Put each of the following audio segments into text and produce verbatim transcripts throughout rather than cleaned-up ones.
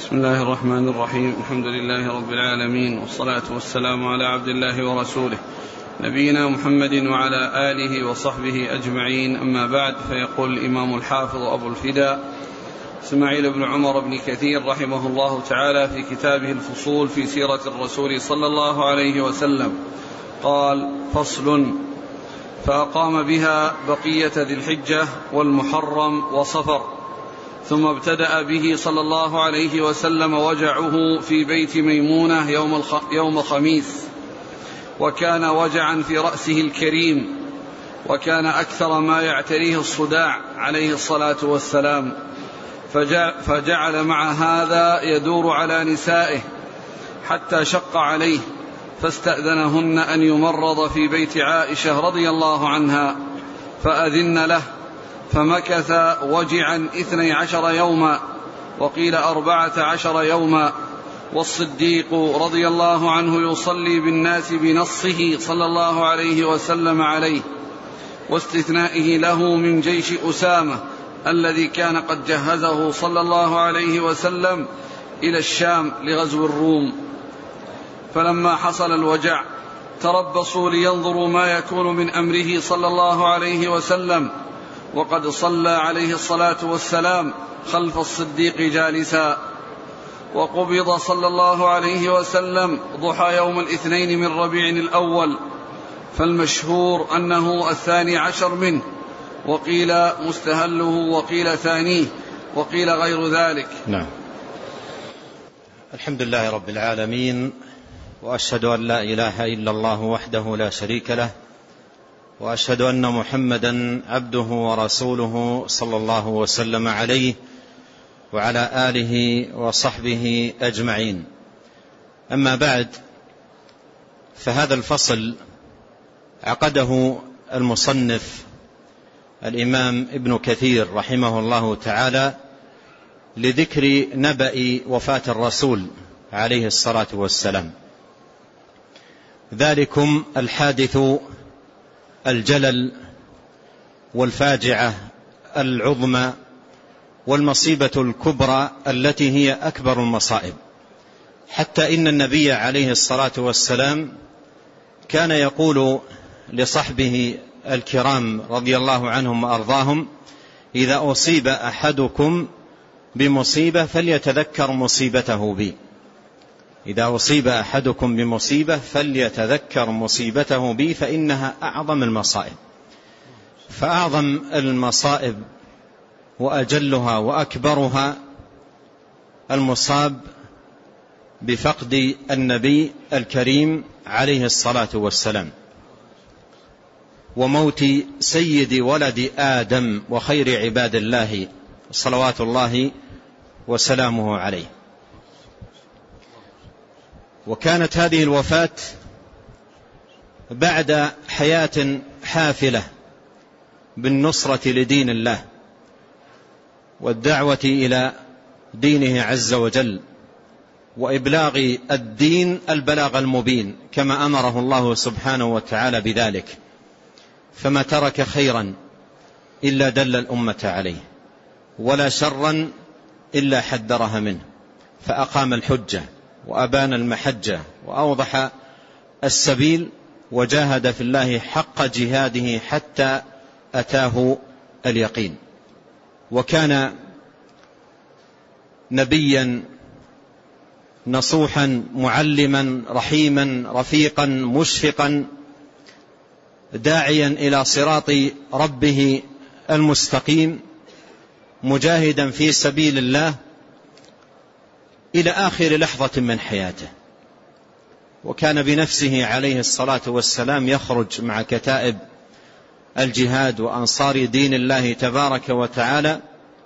بسم الله الرحمن الرحيم. الحمد لله رب العالمين، والصلاة والسلام على عبد الله ورسوله نبينا محمد وعلى آله وصحبه أجمعين. أما بعد، فيقول الإمام الحافظ أبو الفداء إسماعيل بن عمر بن كثير رحمه الله تعالى في كتابه الفصول في سيرة الرسول صلى الله عليه وسلم قال: فصل: فأقام بها بقية ذي الحجة والمحرم وصفر، ثم ابتدأ به صلى الله عليه وسلم وجعه في بيت ميمونة يوم, الخ... يوم خميس، وكان وجعا في رأسه الكريم، وكان أكثر ما يعتريه الصداع عليه الصلاة والسلام، فجعل, فجعل مع هذا يدور على نسائه حتى شق عليه، فاستأذنهن أن يمرض في بيت عائشة رضي الله عنها، فأذن له، فمكث وجعا اثني عشر يوما، وقيل أربعة عشر يوما. والصديق رضي الله عنه يصلي بالناس بنصه صلى الله عليه وسلم عليه، واستثنائه له من جيش أسامة الذي كان قد جهزه صلى الله عليه وسلم إلى الشام لغزو الروم. فلما حصل الوجع تربصوا لينظروا ما يكون من أمره صلى الله عليه وسلم، وقد صلى عليه الصلاة والسلام خلف الصديق جالسا. وقبض صلى الله عليه وسلم ضحى يوم الاثنين من ربيع الأول، فالمشهور أنه الثاني عشر منه، وقيل مستهله، وقيل ثانيه، وقيل غير ذلك. نعم. الحمد لله رب العالمين، وأشهد أن لا إله إلا الله وحده لا شريك له، وأشهد أن محمدا عبده ورسوله صلى الله وسلم عليه وعلى آله وصحبه أجمعين. أما بعد، فهذا الفصل عقده المصنف الإمام ابن كثير رحمه الله تعالى لذكر نبأ وفاة الرسول عليه الصلاة والسلام، ذلكم الحادث الجلل والفاجعة العظمى والمصيبة الكبرى التي هي أكبر المصائب، حتى إن النبي عليه الصلاة والسلام كان يقول لصحبه الكرام رضي الله عنهم وأرضاهم: إذا أصيب أحدكم بمصيبة فليتذكر مصيبته بي، إذا أصيب أحدكم بمصيبة فليتذكر مصيبته بي فإنها أعظم المصائب. فأعظم المصائب وأجلها وأكبرها المصاب بفقد النبي الكريم عليه الصلاة والسلام، وموت سيد ولد آدم وخير عباد الله صلوات الله وسلامه عليه. وكانت هذه الوفاة بعد حياة حافلة بالنصرة لدين الله والدعوة إلى دينه عز وجل، وإبلاغ الدين البلاغ المبين كما أمره الله سبحانه وتعالى بذلك، فما ترك خيرا إلا دل الأمة عليه، ولا شرا إلا حذرها منه، فأقام الحجة وأبان المحجة وأوضح السبيل، وجاهد في الله حق جهاده حتى أتاه اليقين. وكان نبيا نصوحا معلما رحيما رفيقا مشفقا، داعيا إلى صراط ربه المستقيم، مجاهدا في سبيل الله إلى آخر لحظة من حياته. وكان بنفسه عليه الصلاة والسلام يخرج مع كتائب الجهاد وأنصار دين الله تبارك وتعالى،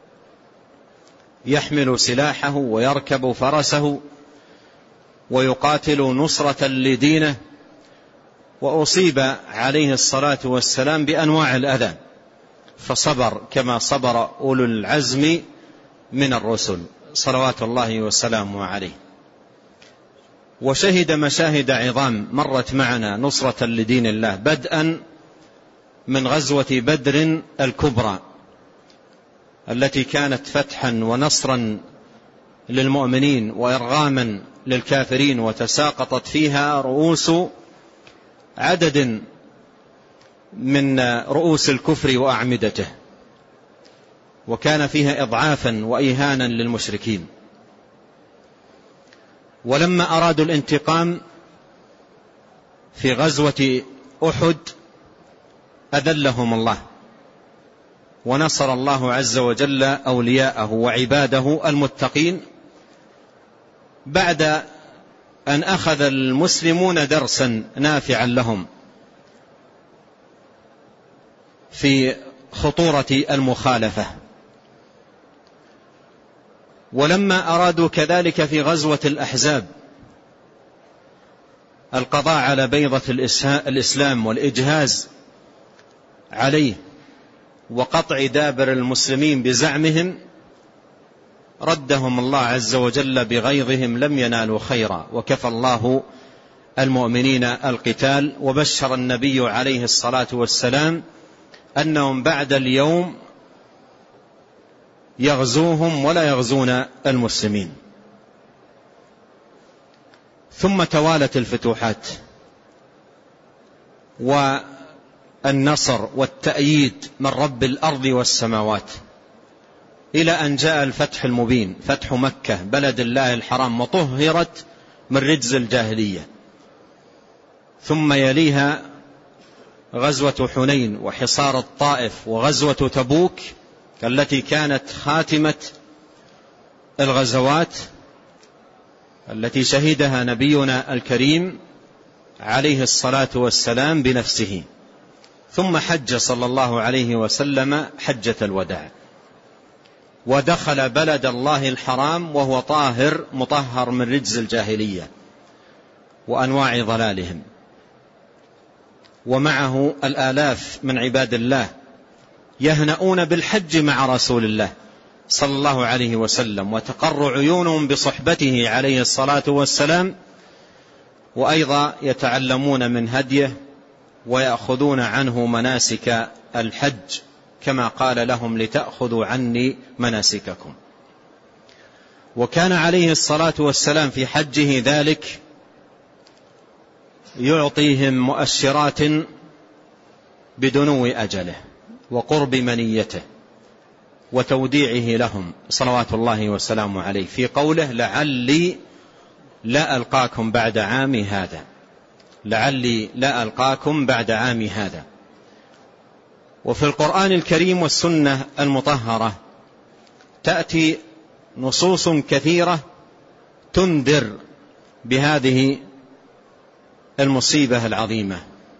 يحمل سلاحه ويركب فرسه ويقاتل نصرة لدينه. وأصيب عليه الصلاة والسلام بأنواع الأذى، فصبر كما صبر أولو العزم من الرسل صلوات الله وسلامه عليه. وشهد مشاهد عظام مرت معنا نصرة لدين الله، بدءا من غزوة بدر الكبرى التي كانت فتحا ونصرا للمؤمنين وإرغاما للكافرين، وتساقطت فيها رؤوس عدد من رؤوس الكفر وأعمدته، وكان فيها إضعافا وإيهانا للمشركين. ولما أرادوا الانتقام في غزوة أحد أذلهم الله، ونصر الله عز وجل أولياءه وعباده المتقين بعد أن أخذ المسلمون درسا نافعا لهم في خطورة المخالفة. ولما أرادوا كذلك في غزوة الأحزاب القضاء على بيضة الإسلام والإجهاز عليه وقطع دابر المسلمين بزعمهم، ردهم الله عز وجل بغيظهم لم ينالوا خيرا، وكفى الله المؤمنين القتال. وبشر النبي عليه الصلاة والسلام أنهم بعد اليوم يغزوهم ولا يغزون المسلمين. ثم توالت الفتوحات والنصر والتأييد من رب الأرض والسماوات، إلى أن جاء الفتح المبين، فتح مكة بلد الله الحرام، وطهرت من رجز الجاهلية. ثم يليها غزوة حنين وحصار الطائف وغزوة تبوك التي كانت خاتمة الغزوات التي شهدها نبينا الكريم عليه الصلاة والسلام بنفسه. ثم حج صلى الله عليه وسلم حجة الوداع، ودخل بلد الله الحرام وهو طاهر مطهر من رجز الجاهلية وأنواع ضلالهم، ومعه الآلاف من عباد الله يهنؤون بالحج مع رسول الله صلى الله عليه وسلم، وتقر عيونهم بصحبته عليه الصلاة والسلام، وأيضا يتعلمون من هديه ويأخذون عنه مناسك الحج، كما قال لهم لتأخذوا عني مناسككم. وكان عليه الصلاة والسلام في حجه ذلك يعطيهم مؤشرات بدنو أجله وقرب منيته وتوديعه لهم صلوات الله وسلامه عليه، في قوله لعلي لا ألقاكم بعد عامي هذا، لعلي لا ألقاكم بعد عامي هذا. وفي القرآن الكريم والسنة المطهرة تأتي نصوص كثيرة تنذر بهذه المصيبة العظيمة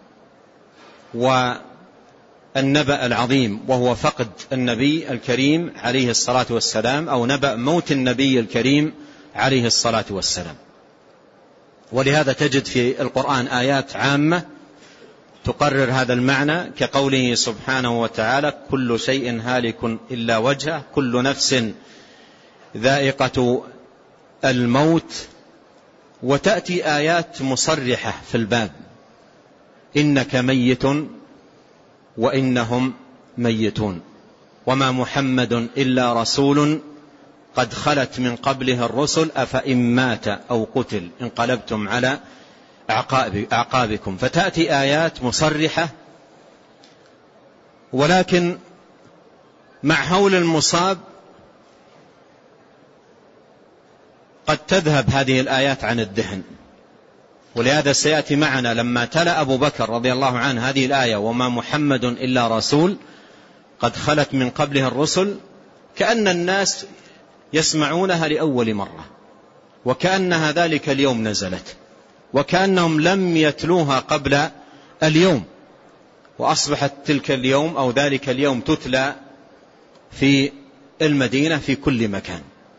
والنبأ العظيم، وهو فقد النبي الكريم عليه الصلاة والسلام، أو نبأ موت النبي الكريم عليه الصلاة والسلام. ولهذا تجد في القرآن آيات عامة تقرر هذا المعنى، كقوله سبحانه وتعالى كل شيء هالك إلا وجهه، كل نفس ذائقة الموت. وتأتي آيات مصرحة في الباب، إنك ميت وإنهم ميتون، وما محمد إلا رسول قد خلت من قبله الرسل أفإن مات أو قتل انقلبتم على أعقابكم. فتأتي آيات مصرحة، ولكن مع هول المصاب قد تذهب هذه الآيات عن الذهن. ولهذا سيأتي معنا لما تلا أبو بكر رضي الله عنه هذه الآية وما محمد إلا رسول قد خلت من قبله الرسل، كأن الناس يسمعونها لأول مرة، وكأنها ذلك اليوم نزلت، وكأنهم لم يتلوها قبل اليوم، وأصبحت تلك اليوم أو ذلك اليوم تتلى في المدينة في كل مكان.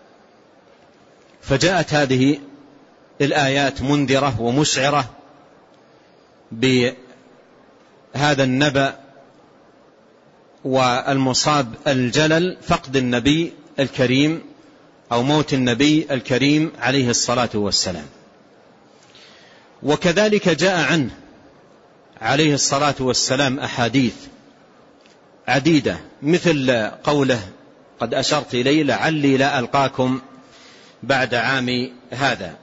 فجاءت هذه الآيات منذرة ومشعرة بهذا النبأ والمصاب الجلل، فقد النبي الكريم أو موت النبي الكريم عليه الصلاة والسلام. وكذلك جاء عنه عليه الصلاة والسلام أحاديث عديدة، مثل قوله قد أشرت إليه لعلي لا ألقاكم بعد عام هذا.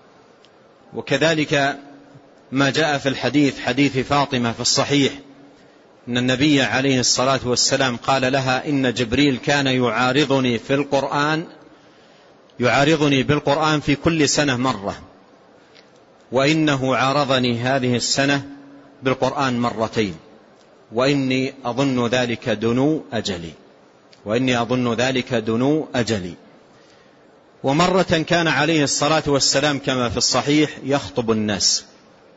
وكذلك ما جاء في الحديث حديث فاطمة في الصحيح أن النبي عليه الصلاة والسلام قال لها إن جبريل كان يعارضني في القرآن يعارضني بالقرآن في كل سنة مرة، وإنه عارضني هذه السنة بالقرآن مرتين، وإني أظن ذلك دنو أجلي وإني أظن ذلك دنو أجلي. ومرة كان عليه الصلاة والسلام كما في الصحيح يخطب الناس،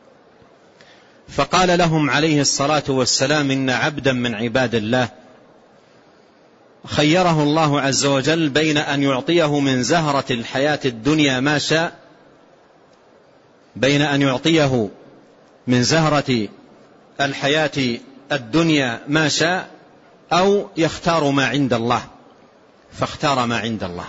فقال لهم عليه الصلاة والسلام إن عبدا من عباد الله خيره الله عز وجل بين أن يعطيه من زهرة الحياة الدنيا ما شاء بين أن يعطيه من زهرة الحياة الدنيا ما شاء أو يختار ما عند الله، فاختار ما عند الله.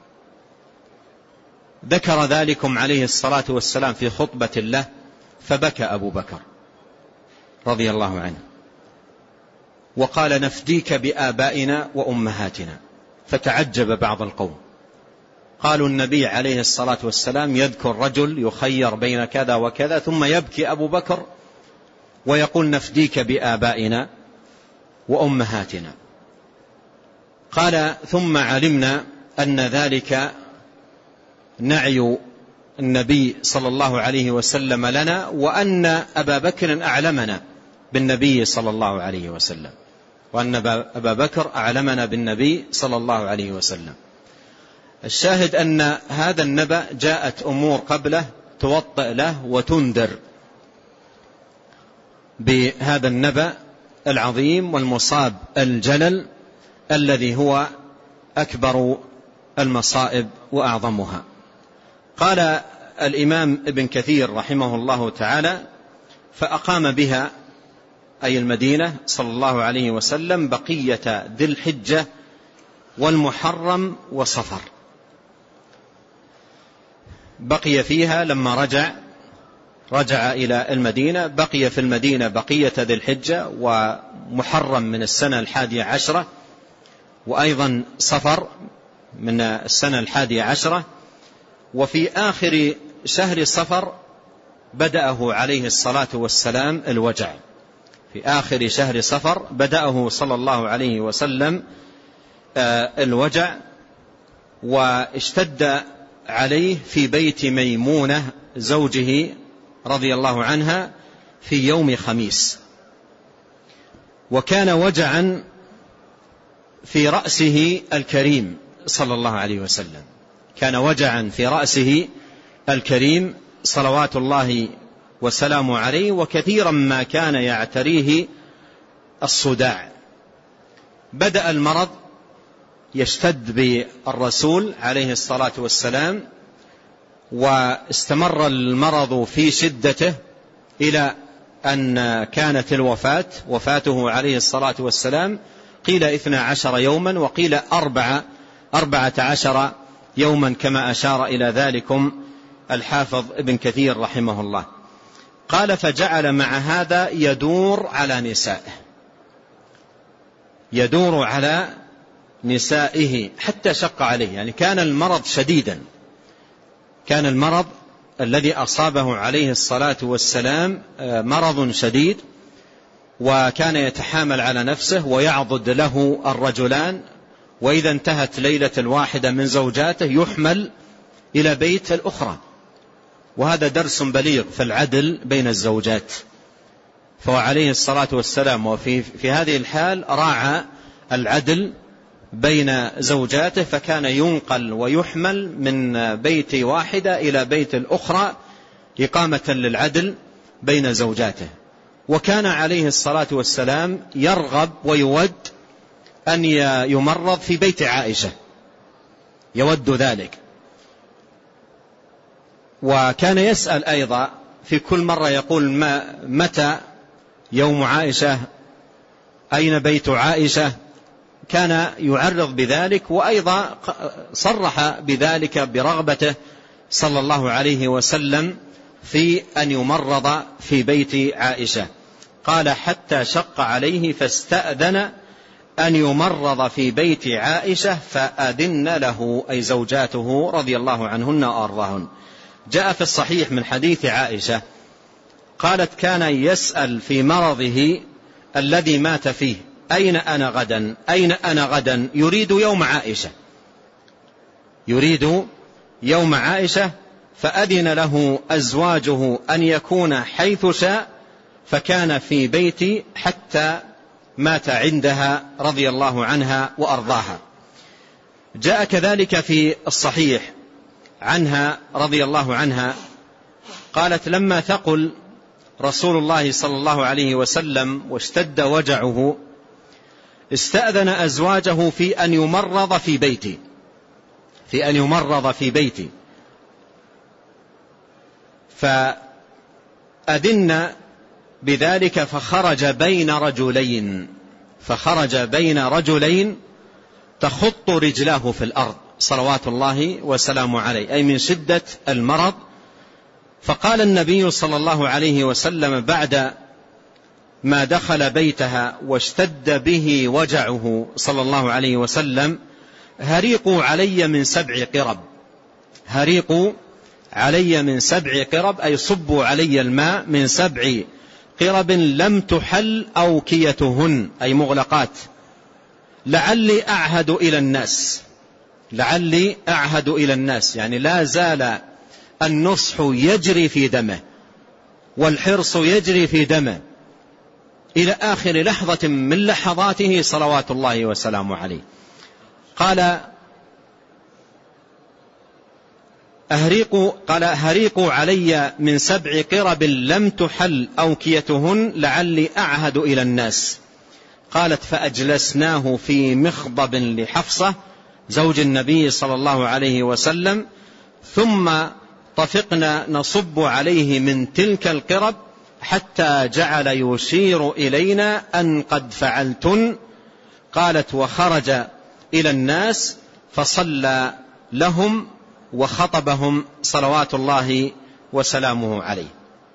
ذكر ذلكم عليه الصلاة والسلام في خطبة له، فبكى أبو بكر رضي الله عنه وقال نفديك بآبائنا وأمهاتنا. فتعجب بعض القوم، قالوا النبي عليه الصلاة والسلام يذكر رجل يخير بين كذا وكذا ثم يبكي أبو بكر ويقول نفديك بآبائنا وأمهاتنا. قال ثم علمنا أن ذلك نعي النبي صلى الله عليه وسلم لنا، وأن أبا بكر أعلمنا بالنبي صلى الله عليه وسلم وأن أبا بكر أعلمنا بالنبي صلى الله عليه وسلم. الشاهد أن هذا النبأ جاءت أمور قبله توطئ له وتنذر بهذا النبأ العظيم والمصاب الجلل الذي هو أكبر المصائب وأعظمها. قال الإمام ابن كثير رحمه الله تعالى فأقام بها أي المدينة صلى الله عليه وسلم بقية ذي الحجة والمحرم وصفر. بقي فيها لما رجع رجع إلى المدينة، بقي في المدينة بقية ذي الحجة ومحرم من السنة الحادية عشرة، وأيضا صفر من السنة الحادية عشرة. وفي آخر شهر صفر بدأه عليه الصلاة والسلام الوجع، في آخر شهر صفر بدأه صلى الله عليه وسلم الوجع، واشتد عليه في بيت ميمونة زوجه رضي الله عنها في يوم خميس. وكان وجعا في رأسه الكريم صلى الله عليه وسلم، كان وجعا في رأسه الكريم صلوات الله وسلامه عليه، وكثيرا ما كان يعتريه الصداع. بدأ المرض يشتد بالرسول عليه الصلاة والسلام، واستمر المرض في شدته إلى أن كانت الوفاة وفاته عليه الصلاة والسلام قيل اثنى عشر يوما وقيل أربعة أربعة عشر يوما كما أشار إلى ذلكم الحافظ ابن كثير رحمه الله. قال فجعل مع هذا يدور على نسائه يدور على نسائه حتى شق عليه، يعني كان المرض شديدا، كان المرض الذي أصابه عليه الصلاة والسلام مرض شديد، وكان يتحامل على نفسه ويعضد له الرجلان، وإذا انتهت ليلة الواحدة من زوجاته يحمل إلى بيت الأخرى. وهذا درس بليغ في العدل بين الزوجات، فهو عليه الصلاة والسلام وفي في هذه الحال راعى العدل بين زوجاته، فكان ينقل ويحمل من بيت واحدة إلى بيت الأخرى إقامة للعدل بين زوجاته. وكان عليه الصلاة والسلام يرغب ويود أن يمرض في بيت عائشة، يود ذلك. وكان يسأل أيضا في كل مرة يقول ما متى يوم عائشة، أين بيت عائشة، كان يعرض بذلك، وأيضا صرح بذلك برغبته صلى الله عليه وسلم في أن يمرض في بيت عائشة. قال حتى شق عليه فاستأذن أن يمرض في بيت عائشة فأذن له، أي زوجاته رضي الله عنهن وأرضاهن. جاء في الصحيح من حديث عائشة قالت: كان يسأل في مرضه الذي مات فيه: أين أنا غدا؟ أين أنا غدا؟ يريد يوم عائشة، يريد يوم عائشة. فأذن له أزواجه أن يكون حيث شاء، فكان في بيتي حتى مات عندها رضي الله عنها وأرضاها. جاء كذلك في الصحيح عنها رضي الله عنها قالت: لما ثقل رسول الله صلى الله عليه وسلم واشتد وجعه استأذن أزواجه في أن يمرض في بيتي في أن يمرض في بيتي فأذن بذلك، فخرج بين رجلين فخرج بين رجلين تخط رجلاه في الأرض صلوات الله وسلامه عليه، أي من شدة المرض. فقال النبي صلى الله عليه وسلم بعد ما دخل بيتها واشتد به وجعه صلى الله عليه وسلم: هريقوا علي من سبع قرب هريقوا علي من سبع قرب أي صبوا علي الماء من سبع قرب لم تحل أوكيتهن أي مغلقات، لعلي أعهد إلى الناس لعلي أعهد إلى الناس يعني لا زال النصح يجري في دمه والحرص يجري في دمه إلى آخر لحظة من لحظاته صلوات الله وسلامه عليه. قال: أهريقوا قال هريقوا علي من سبع قرب لم تحل أوكيتهن لعلي أعهد إلى الناس. قالت: فأجلسناه في مخضب لحفصة زوج النبي صلى الله عليه وسلم، ثم طفقنا نصب عليه من تلك القرب حتى جعل يشير إلينا أن قد فعلتن. قالت: وخرج إلى الناس فصلى لهم وخطبهم صلوات الله وسلامه عليه.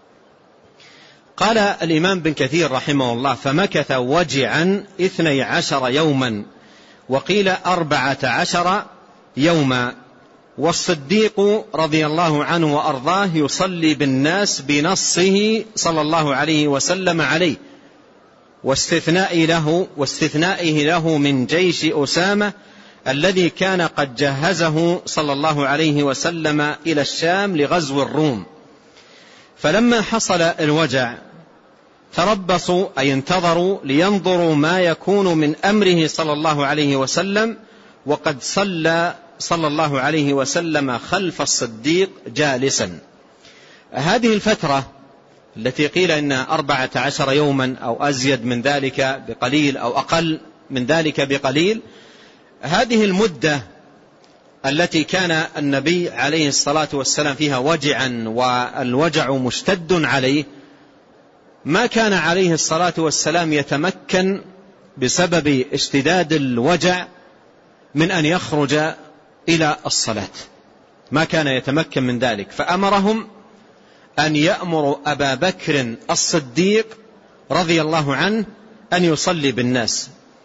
قال الإمام بن كثير رحمه الله: فمكث وجعا اثني عشر يوما، وقيل أربعة عشر يوما، والصديق رضي الله عنه وأرضاه يصلي بالناس بنصه صلى الله عليه وسلم عليه، واستثنائه له, واستثنائه له من جيش أسامة الذي كان قد جهزه صلى الله عليه وسلم إلى الشام لغزو الروم. فلما حصل الوجع تربصوا أي انتظروا لينظروا ما يكون من أمره صلى الله عليه وسلم، وقد صلى صلى الله عليه وسلم خلف الصديق جالسا. هذه الفترة التي قيل إنها أربعة عشر يوما أو أزيد من ذلك بقليل أو أقل من ذلك بقليل، هذه المدة التي كان النبي عليه الصلاة والسلام فيها وجعا والوجع مشتد عليه، ما كان عليه الصلاة والسلام يتمكن بسبب اشتداد الوجع من أن يخرج إلى الصلاة، ما كان يتمكن من ذلك. فأمرهم أن يأمروا أبا بكر الصديق رضي الله عنه أن يصلي بالناس.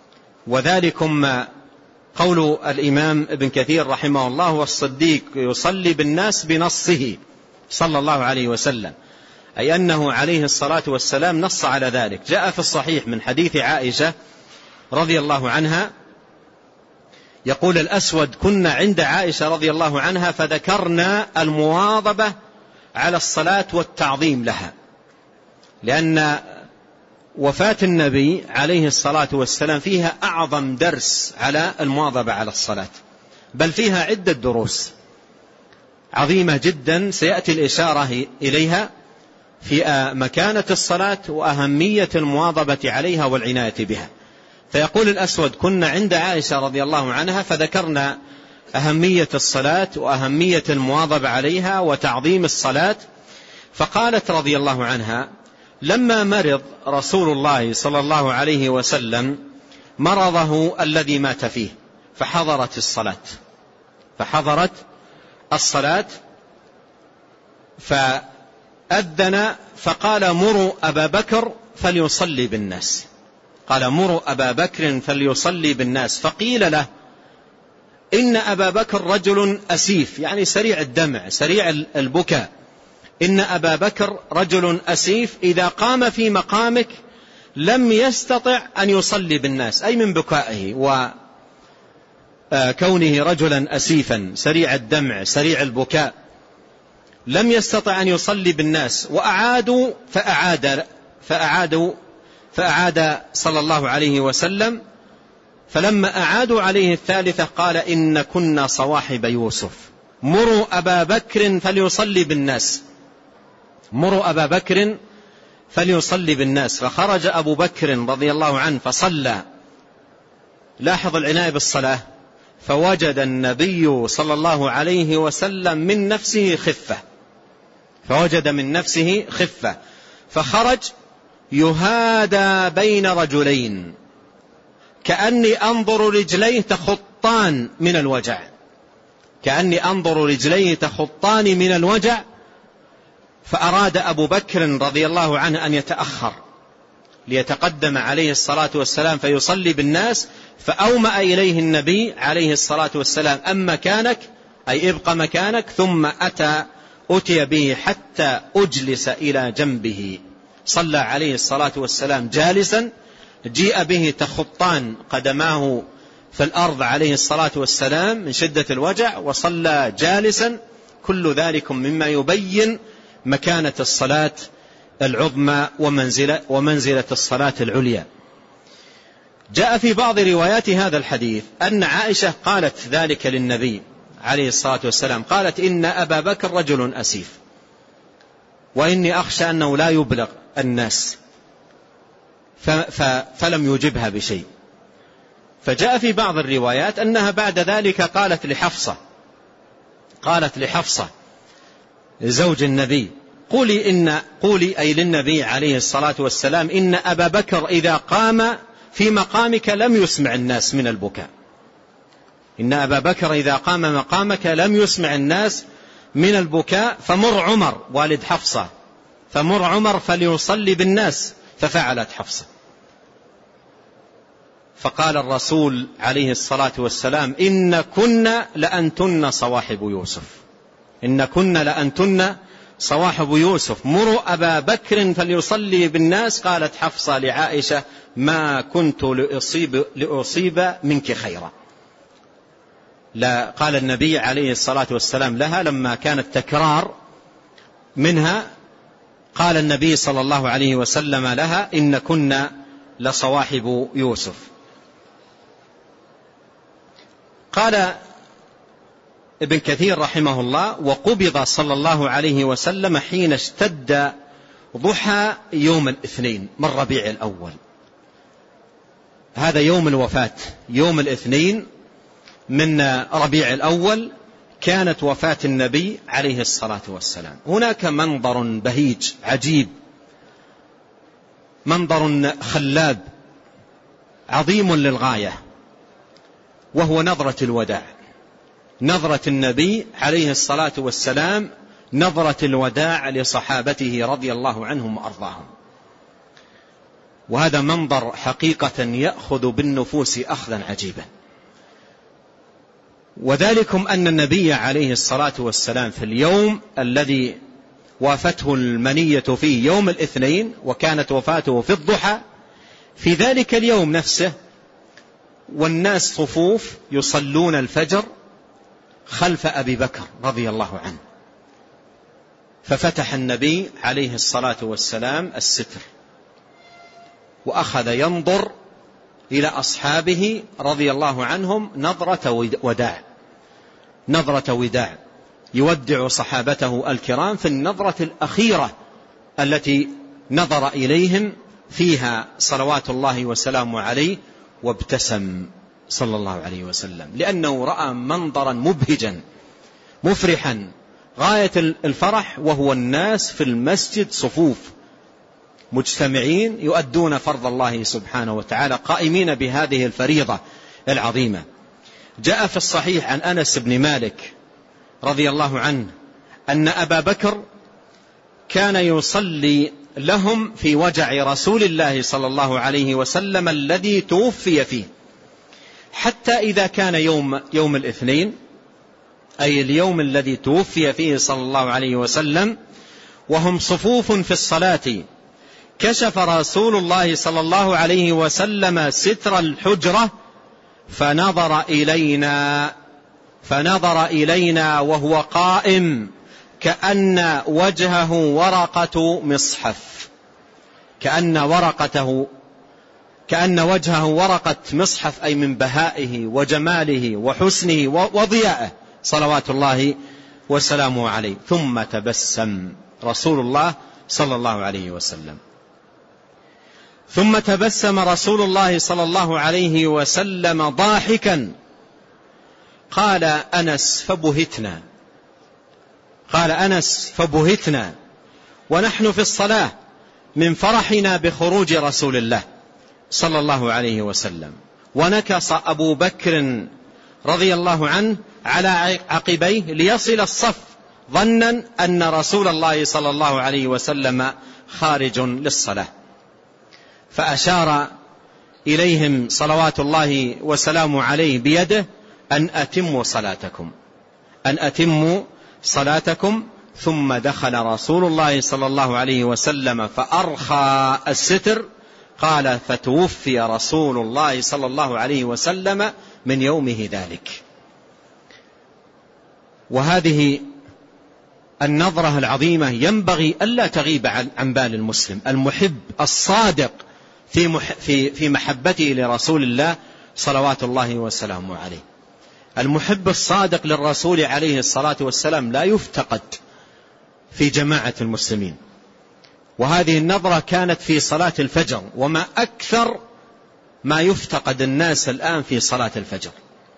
وذلكم قول الإمام ابن كثير رحمه الله: والصديق يصلي بالناس بنصه صلى الله عليه وسلم، أي أنه عليه الصلاة والسلام نص على ذلك. جاء في الصحيح من حديث عائشة رضي الله عنها يقول الأسود: كنا عند عائشة رضي الله عنها فذكرنا المواظبة على الصلاة والتعظيم لها، لأن وفاة النبي عليه الصلاة والسلام فيها أعظم درس على المواظبة على الصلاة، بل فيها عدة دروس عظيمة جدا سيأتي الإشارة إليها في مكانة الصلاة وأهمية المواظبة عليها والعناية بها. فيقول الأسود: كنا عند عائشة رضي الله عنها فذكرنا أهمية الصلاة وأهمية المواظبة عليها وتعظيم الصلاة، فقالت رضي الله عنها: لما مرض رسول الله صلى الله عليه وسلم مرضه الذي مات فيه فحضرت الصلاة فحضرت الصلاة فأذن فقال: مروا أبا بكر فليصلي بالناس. قال مروا أبا بكر فليصلي بالناس. فقيل له إن أبا بكر رجل أسيف، يعني سريع الدمع سريع البكاء، إن أبا بكر رجل أسيف إذا قام في مقامك لم يستطع أن يصلي بالناس، أي من بكائه وكونه رجلا أسيفا سريع الدمع سريع البكاء لم يستطع أن يصلي بالناس. وأعادوا فأعاد فأعادوا فأعاد صلى الله عليه وسلم، فلما أعادوا عليه الثالثة قال إن كنا صواحب يوسف، مروا أبا بكر فليصلي بالناس، مروا أبا بكر فليصلي بالناس. فخرج أبو بكر رضي الله عنه فصلى. لاحظ العناية بالصلاة. فوجد النبي صلى الله عليه وسلم من نفسه خفة، فوجد من نفسه خفة فخرج يهادى بين رجلين كأني أنظر رجليه تخطان من الوجع، كأني أنظر رجليه تخطان من الوجع. فأراد أبو بكر رضي الله عنه أن يتأخر ليتقدم عليه الصلاة والسلام فيصلي بالناس، فأومأ إليه النبي عليه الصلاة والسلام أم مكانك، أي ابقى مكانك، ثم أتى أتي به حتى أجلس إلى جنبه، صلى عليه الصلاة والسلام جالسا، جيء به تخطان قدماه في الأرض عليه الصلاة والسلام من شدة الوجع، وصلى جالسا. كل ذلك مما يبين مكانة الصلاة العظمى ومنزلة, ومنزلة الصلاة العليا. جاء في بعض روايات هذا الحديث أن عائشة قالت ذلك للنبي عليه الصلاة والسلام، قالت إن أبا بكر رجل أسيف وإني أخشى أنه لا يبلغ الناس، فلم يجبها بشيء. فجاء في بعض الروايات أنها بعد ذلك قالت لحفصة قالت لحفصة زوج النبي قولي إن قولي أي للنبي عليه الصلاة والسلام إن أبا بكر إذا قام في مقامك لم يسمع الناس من البكاء، إن أبا بكر إذا قام مقامك لم يسمع الناس من البكاء، فمر عمر والد حفصة فمر عمر فليصلي بالناس. ففعلت حفصة. فقال الرسول عليه الصلاة والسلام إن كنا لأنتن صواحب يوسف، إن كنا لأنتن صواحب يوسف، مروا أبا بكر فليصلي بالناس. قالت حفصة لعائشة ما كنت لأصيب, لأصيب منك خيرا. لا قال النبي عليه الصلاة والسلام لها لما كانت تكرار منها، قال النبي صلى الله عليه وسلم لها إن كنا لصواحب يوسف. قال ابن كثير رحمه الله وقبض صلى الله عليه وسلم حين اشتد ضحى يوم الاثنين من ربيع الأول، هذا يوم الوفاة، يوم الاثنين من ربيع الأول كانت وفاة النبي عليه الصلاة والسلام. هناك منظر بهيج عجيب، منظر خلاب عظيم للغاية، وهو نظرة الوداع، نظرة النبي عليه الصلاة والسلام، نظرة الوداع لصحابته رضي الله عنهم وأرضاهم. وهذا منظر حقيقة يأخذ بالنفوس أخذا عجيبا. وذلكم أن النبي عليه الصلاة والسلام في اليوم الذي وافته المنية فيه يوم الاثنين، وكانت وفاته في الضحى، في ذلك اليوم نفسه والناس صفوف يصلون الفجر خلف أبي بكر رضي الله عنه، ففتح النبي عليه الصلاة والسلام الستر وأخذ ينظر إلى أصحابه رضي الله عنهم نظرة وداع، نظرة وداع، يودع صحابته الكرام في النظرة الأخيرة التي نظر إليهم فيها صلوات الله وسلامه عليه، وابتسم صلى الله عليه وسلم لأنه رأى منظرا مبهجا مفرحا غاية الفرح، وهو الناس في المسجد صفوف مجتمعين يؤدون فرض الله سبحانه وتعالى، قائمين بهذه الفريضة العظيمة. جاء في الصحيح عن أنس بن مالك رضي الله عنه أن أبا بكر كان يصلي لهم في وجع رسول الله صلى الله عليه وسلم الذي توفي فيه، حتى إذا كان يوم, يوم الاثنين، أي اليوم الذي توفي فيه صلى الله عليه وسلم، وهم صفوف في الصلاة، كشف رسول الله صلى الله عليه وسلم ستر الحجرة فنظر إلينا فنظر إلينا وهو قائم كأن وجهه ورقة مصحف، كأن ورقته كأن وجهه ورقة مصحف، أي من بهائه وجماله وحسنه وضيائه صلوات الله وسلامه عليه. ثم تبسم رسول الله صلى الله عليه وسلم ثم تبسم رسول الله صلى الله عليه وسلم ضاحكا. قال أنس فبهتنا قال أنس فبهتنا ونحن في الصلاة من فرحنا بخروج رسول الله صلى الله عليه وسلم. ونكص أبو بكر رضي الله عنه على عقبيه ليصل الصف، ظنا أن رسول الله صلى الله عليه وسلم خارج للصلاة، فأشار إليهم صلوات الله وسلامه عليه بيده أن أتموا صلاتكم أن أتموا صلاتكم ثم دخل رسول الله صلى الله عليه وسلم فأرخى الستر. قال فتوفي رسول الله صلى الله عليه وسلم من يومه ذلك. وهذه النظرة العظيمة ينبغي ألا تغيب عن بال المسلم المحب الصادق في في في محبته لرسول الله صلوات الله وسلامه عليه. المحب الصادق للرسول عليه الصلاة والسلام لا يفتقد في جماعة المسلمين. وهذه النظرة كانت في صلاة الفجر، وما أكثر ما يفتقد الناس الآن في صلاة الفجر،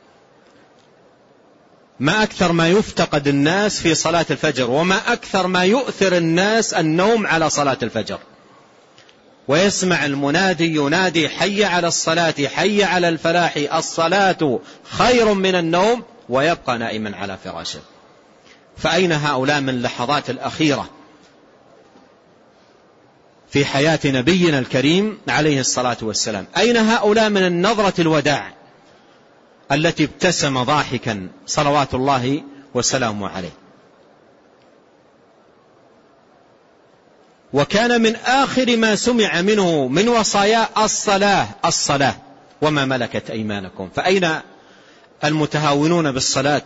ما أكثر ما يفتقد الناس في صلاة الفجر، وما أكثر ما يؤثر الناس النوم على صلاة الفجر. ويسمع المنادي ينادي حي على الصلاة حي على الفلاح الصلاة خير من النوم، ويبقى نائما على فراشه. فأين هؤلاء من اللحظات الأخيرة في حياة نبينا الكريم عليه الصلاة والسلام؟ أين هؤلاء من النظرة الوداع التي ابتسم ضاحكا صلوات الله وسلامه عليه؟ وكان من آخر ما سمع منه من وصايا الصلاة الصلاة وما ملكت أيمانكم. فأين المتهاونون بالصلاة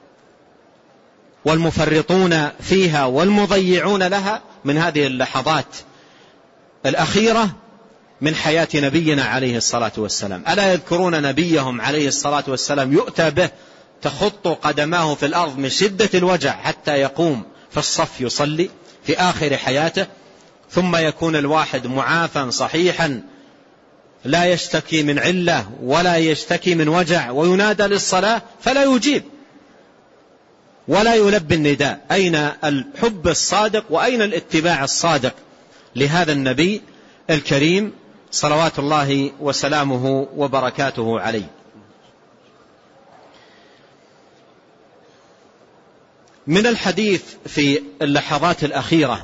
والمفرطون فيها والمضيعون لها من هذه اللحظات الأخيرة من حياة نبينا عليه الصلاة والسلام؟ ألا يذكرون نبيهم عليه الصلاة والسلام يؤتى به تخط قدماه في الأرض من شدة الوجع حتى يقوم في الصف يصلي في آخر حياته، ثم يكون الواحد معافا صحيحا لا يشتكي من علة ولا يشتكي من وجع، وينادى للصلاة فلا يجيب ولا يلبي النداء. أين الحب الصادق وأين الاتباع الصادق لهذا النبي الكريم صلوات الله وسلامه وبركاته عليه؟ من الحديث في اللحظات الأخيرة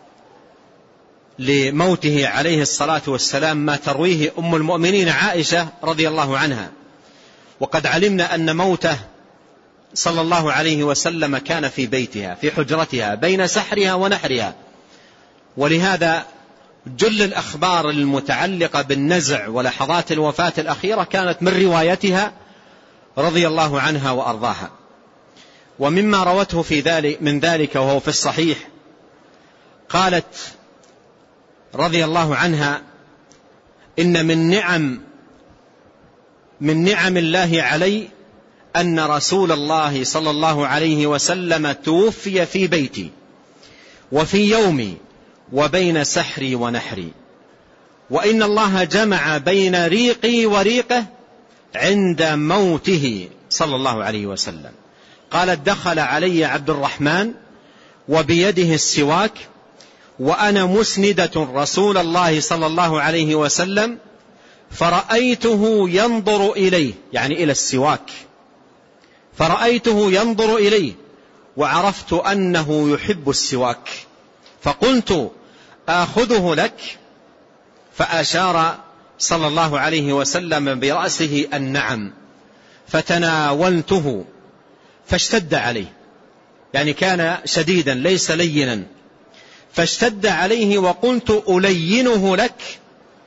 لموته عليه الصلاة والسلام ما ترويه أم المؤمنين عائشة رضي الله عنها. وقد علمنا أن موته صلى الله عليه وسلم كان في بيتها في حجرتها بين سحرها ونحرها، ولهذا جل الأخبار المتعلقة بالنزع ولحظات الوفاة الأخيرة كانت من روايتها رضي الله عنها وأرضاها. ومما روته في ذلك من ذلك وهو في الصحيح قالت رضي الله عنها إن من نعم من نعم الله علي أن رسول الله صلى الله عليه وسلم توفي في بيتي وفي يومي وبين سحري ونحري، وإن الله جمع بين ريقي وريقه عند موته صلى الله عليه وسلم. قالت دخل علي عبد الرحمن وبيده السواك وأنا مسندة رسول الله صلى الله عليه وسلم، فرأيته ينظر إليه، يعني إلى السواك، فرأيته ينظر إليه وعرفت أنه يحب السواك، فقلت آخذه لك؟ فأشار صلى الله عليه وسلم برأسه النعم، فتناولته فاشتد عليه، يعني كان شديدا ليس لينا، فاشتد عليه وقلت ألينه لك؟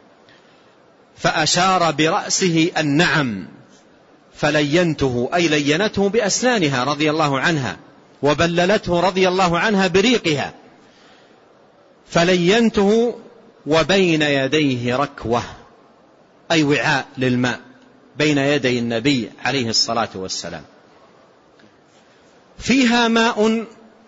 فأشار برأسه النعم فلينته، أي لينته بأسنانها رضي الله عنها، وبللته رضي الله عنها بريقها، فلينته وبين يديه ركوة، أي وعاء للماء بين يدي النبي عليه الصلاة والسلام فيها ماء،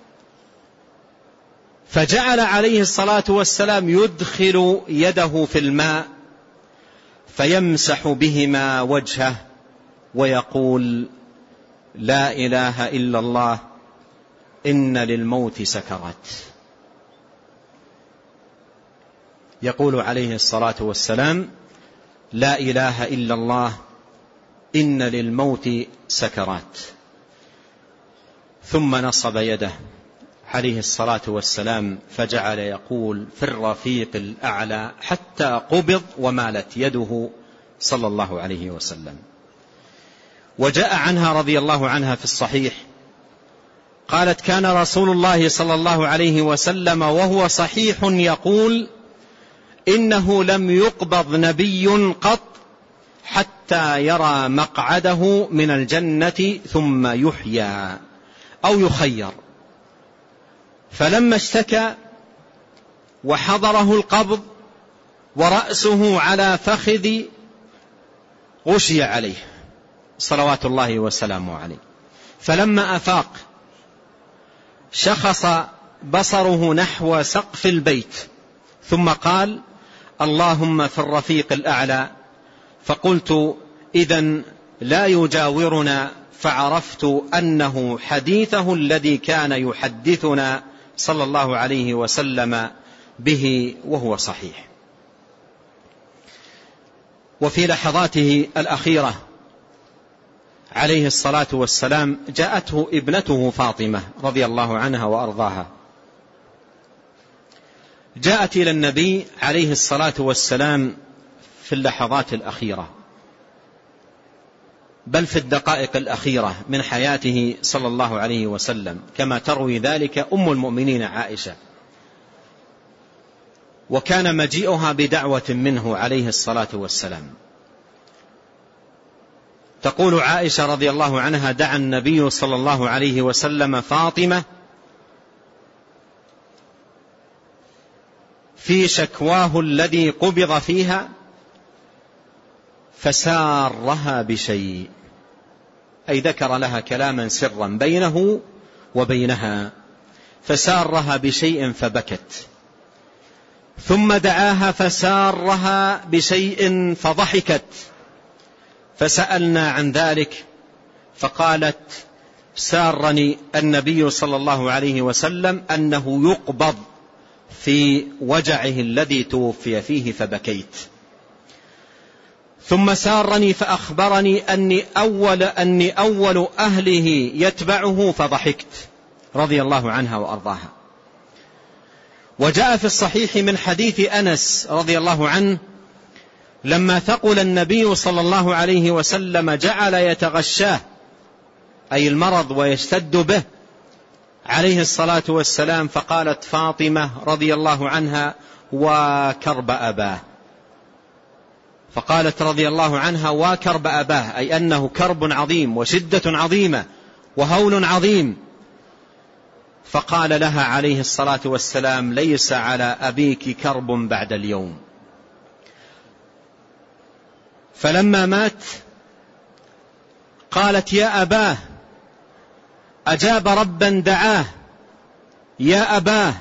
فجعل عليه الصلاة والسلام يدخل يده في الماء فيمسح بهما وجهه ويقول: لا إله إلا الله، إن للموت سكرات. يقول عليه الصلاة والسلام: لا إله إلا الله، إن للموت سكرات. ثم نصب يده عليه الصلاة والسلام فجعل يقول في الرفيق الأعلى حتى قبض ومالت يده صلى الله عليه وسلم. وجاء عنها رضي الله عنها في الصحيح قالت: كان رسول الله صلى الله عليه وسلم وهو صحيح يقول: إنه لم يقبض نبي قط حتى يرى مقعده من الجنة ثم يحيى أو يخير. فلما اشتكى وحضره القبض ورأسه على فخذ غشي عليه صلوات الله وسلامه عليه، فلما أفاق شخص بصره نحو سقف البيت ثم قال: اللهم في الرفيق الأعلى. فقلت: إذن لا يجاورنا، فعرفت أنه حديثه الذي كان يحدثنا صلى الله عليه وسلم به وهو صحيح. وفي لحظاته الأخيرة عليه الصلاة والسلام جاءته ابنته فاطمة رضي الله عنها وأرضاها، جاءت إلى النبي عليه الصلاة والسلام في اللحظات الأخيرة، بل في الدقائق الأخيرة من حياته صلى الله عليه وسلم، كما تروي ذلك أم المؤمنين عائشة. وكان مجيئها بدعوة منه عليه الصلاة والسلام. تقول عائشة رضي الله عنها: دعا النبي صلى الله عليه وسلم فاطمة في شكواه الذي قبض فيها فسارها بشيء، أي ذكر لها كلاما سرا بينه وبينها، فسارها بشيء فبكت، ثم دعاها فسارها بشيء فضحكت، فسألنا عن ذلك فقالت: سارني النبي صلى الله عليه وسلم أنه يقبض في وجعه الذي توفي فيه فبكيت، ثم سارني فأخبرني أني أول, أني أول أهله يتبعه فضحكت رضي الله عنها وأرضاها. وجاء في الصحيح من حديث أنس رضي الله عنه: لما ثقل النبي صلى الله عليه وسلم جعل يتغشاه، أي المرض، ويشتد به عليه الصلاة والسلام، فقالت فاطمة رضي الله عنها: وكرب أباه. فقالت رضي الله عنها: وكرب أباه، أي أنه كرب عظيم وشدة عظيمة وهول عظيم. فقال لها عليه الصلاة والسلام: ليس على أبيك كرب بعد اليوم. فلما مات قالت: يا أباه، أجاب ربا دعاه، يا أباه،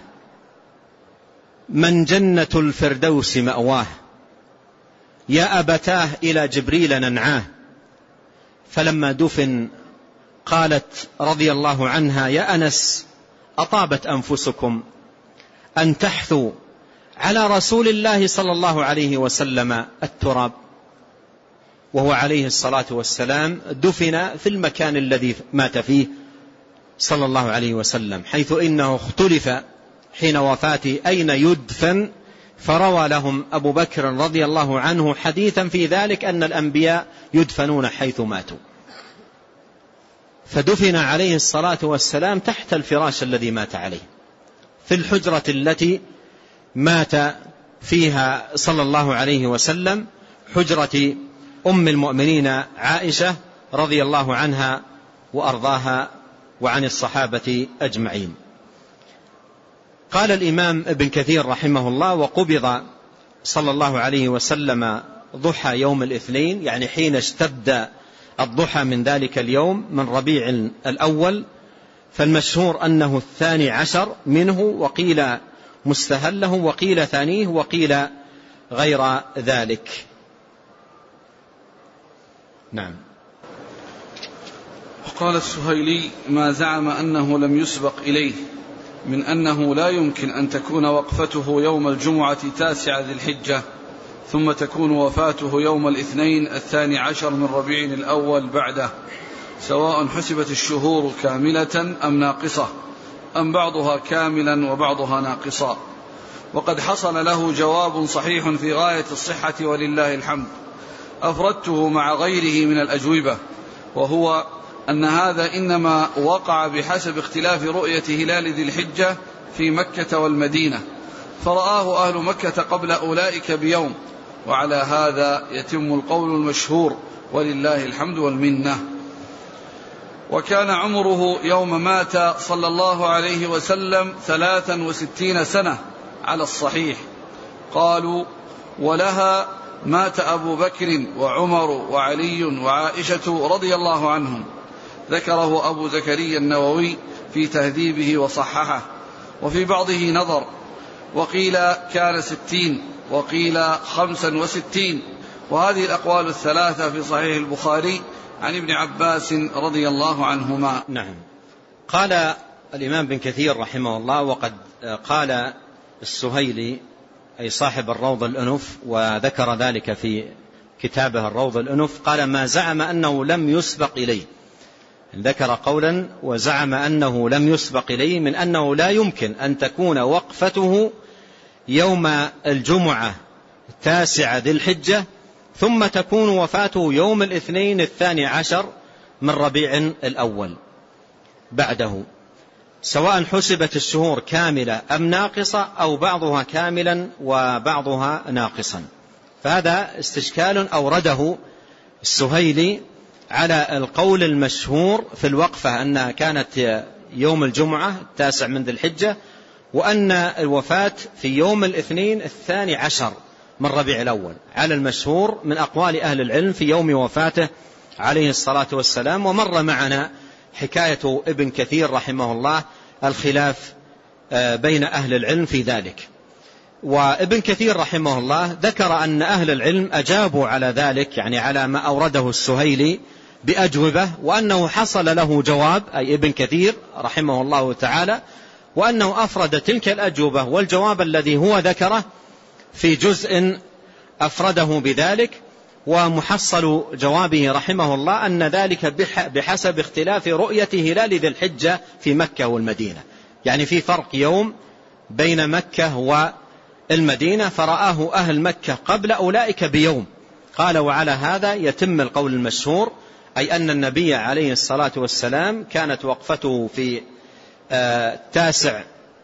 من جنة الفردوس مأواه، يا أبتاه إلى جبريل ننعاه. فلما دفن قالت رضي الله عنها: يا أنس، أطابت أنفسكم أن تحثوا على رسول الله صلى الله عليه وسلم التراب، وهو عليه الصلاة والسلام دفن في المكان الذي مات فيه صلى الله عليه وسلم، حيث إنه اختلف حين وفاته أين يدفن، فروى لهم أبو بكر رضي الله عنه حديثا في ذلك أن الأنبياء يدفنون حيث ماتوا، فدفن عليه الصلاة والسلام تحت الفراش الذي مات عليه في الحجرة التي مات فيها صلى الله عليه وسلم، حجرة أم المؤمنين عائشة رضي الله عنها وأرضاها وعن الصحابة أجمعين. قال الإمام ابن كثير رحمه الله: وقبض صلى الله عليه وسلم ضحى يوم الاثنين، يعني حين اشتد الضحى من ذلك اليوم من ربيع الأول، فالمشهور أنه الثاني عشر منه، وقيل مستهله، وقيل ثانيه، وقيل غير ذلك. نعم. وقال السهيلي: ما زعم أنه لم يسبق إليه من أنه لا يمكن أن تكون وقفته يوم الجمعة تاسع ذي الحجة ثم تكون وفاته يوم الاثنين الثاني عشر من ربيع الأول بعده، سواء حسبت الشهور كاملة أم ناقصة أم بعضها كاملا وبعضها ناقصا. وقد حصل له جواب صحيح في غاية الصحة ولله الحمد، أفردته مع غيره من الأجوبة، وهو أن هذا إنما وقع بحسب اختلاف رؤية هلال ذي الحجة في مكة والمدينة، فرآه أهل مكة قبل أولئك بيوم، وعلى هذا يتم القول المشهور ولله الحمد والمنة. وكان عمره يوم مات صلى الله عليه وسلم ثلاثا وستين سنة على الصحيح. قالوا: ولها مات أبو بكر وعمر وعلي وعائشة رضي الله عنهم. ذكره أبو زكريا النووي في تهذيبه وصححه، وفي بعضه نظر، وقيل كان ستين وقيل خمسا وستين، وهذه الأقوال الثلاثة في صحيح البخاري عن ابن عباس رضي الله عنهما. نعم. قال الإمام بن كثير رحمه الله: وقد قال السهيلي أي صاحب الروض الأنف، وذكر ذلك في كتابه الروض الأنف، قال: ما زعم أنه لم يسبق إليه، ذكر قولا وزعم أنه لم يسبق إليه من أنه لا يمكن أن تكون وقفته يوم الجمعة تاسع ذي الحجة ثم تكون وفاته يوم الاثنين الثاني عشر من ربيع الأول بعده، سواء حسبت الشهور كاملة أم ناقصة أو بعضها كاملا وبعضها ناقصا. فهذا استشكال أورده السهيلي على القول المشهور في الوقفة أنها كانت يوم الجمعة التاسع من ذي الحجة، وأن الوفاة في يوم الاثنين الثاني عشر من ربيع الأول، على المشهور من أقوال أهل العلم في يوم وفاته عليه الصلاة والسلام. ومر معنا حكاية ابن كثير رحمه الله الخلاف بين أهل العلم في ذلك. وابن كثير رحمه الله ذكر أن أهل العلم أجابوا على ذلك، يعني على ما أورده السهيلي بأجوبة، وأنه حصل له جواب، أي ابن كثير رحمه الله تعالى، وأنه أفرد تلك الأجوبة والجواب الذي هو ذكره في جزء أفرده بذلك. ومحصل جوابه رحمه الله أن ذلك بحسب اختلاف رؤية هلال ذي الحجة في مكة والمدينة، يعني في فرق يوم بين مكة والمدينة، فرآه أهل مكة قبل أولئك بيوم. قال: وعلى هذا يتم القول المشهور، أي أن النبي عليه الصلاة والسلام كانت وقفته في تاسع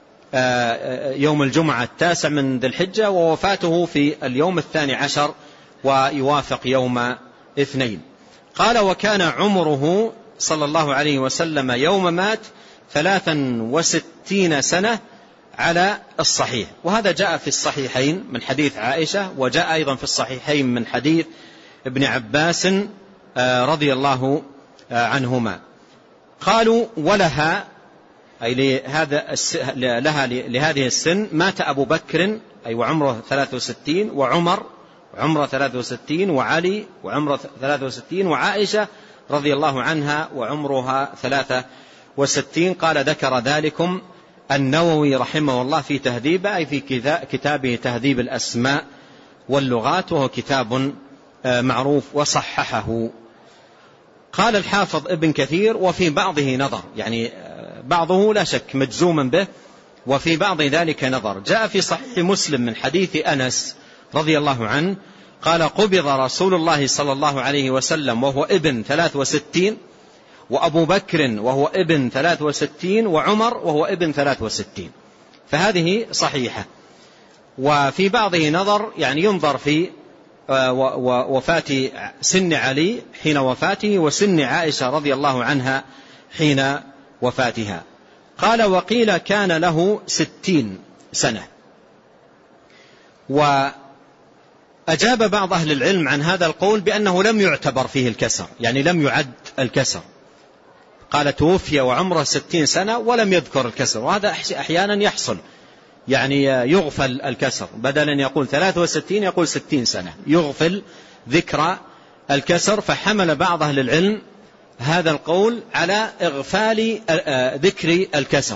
يوم الجمعة التاسع من ذي الحجة، ووفاته في اليوم الثاني عشر ويوافق يوم اثنين. قال: وكان عمره صلى الله عليه وسلم يوم مات ثلاثا وستين سنة على الصحيح. وهذا جاء في الصحيحين من حديث عائشة، وجاء أيضا في الصحيحين من حديث ابن عباس رضي الله عنهما. قالوا: ولها أي لهذا لها لهذه السن مات أبو بكر أي وعمره ثلاث وستين، وعمر وعمره ثلاث وستين، وعلي وعمره ثلاث وستين، وعائشة رضي الله عنها وعمرها ثلاث وستين. قال: ذكر ذلكم النووي رحمه الله في تهذيبه، أي في كتابه تهذيب الأسماء واللغات، وهو كتاب معروف، وصححه. قال الحافظ ابن كثير: وفي بعضه نظر، يعني بعضه لا شك مجزوما به، وفي بعض ذلك نظر. جاء في صحيح مسلم من حديث أنس رضي الله عنه قال قبض رسول الله صلى الله عليه وسلم وهو ابن ثلاث وستين، وأبو بكر وهو ابن ثلاث وستين، وعمر وهو ابن ثلاث وستين، فهذه صحيحة. وفي بعضه نظر، يعني ينظر في وفاة سن علي حين وفاته وسن عائشة رضي الله عنها حين وفاتها. قال وقيل كان له ستين سنة. وأجاب بعض أهل العلم عن هذا القول بأنه لم يعتبر فيه الكسر، يعني لم يعد الكسر. قال توفي وعمره ستين سنة ولم يذكر الكسر، وهذا أحيانا يحصل، يعني يغفل الكسر، بدلا يقول ثلاث وستين يقول ستين سنة، يغفل ذكر الكسر. فحمل بعض أهل العلم هذا القول على إغفال ذكر الكسر.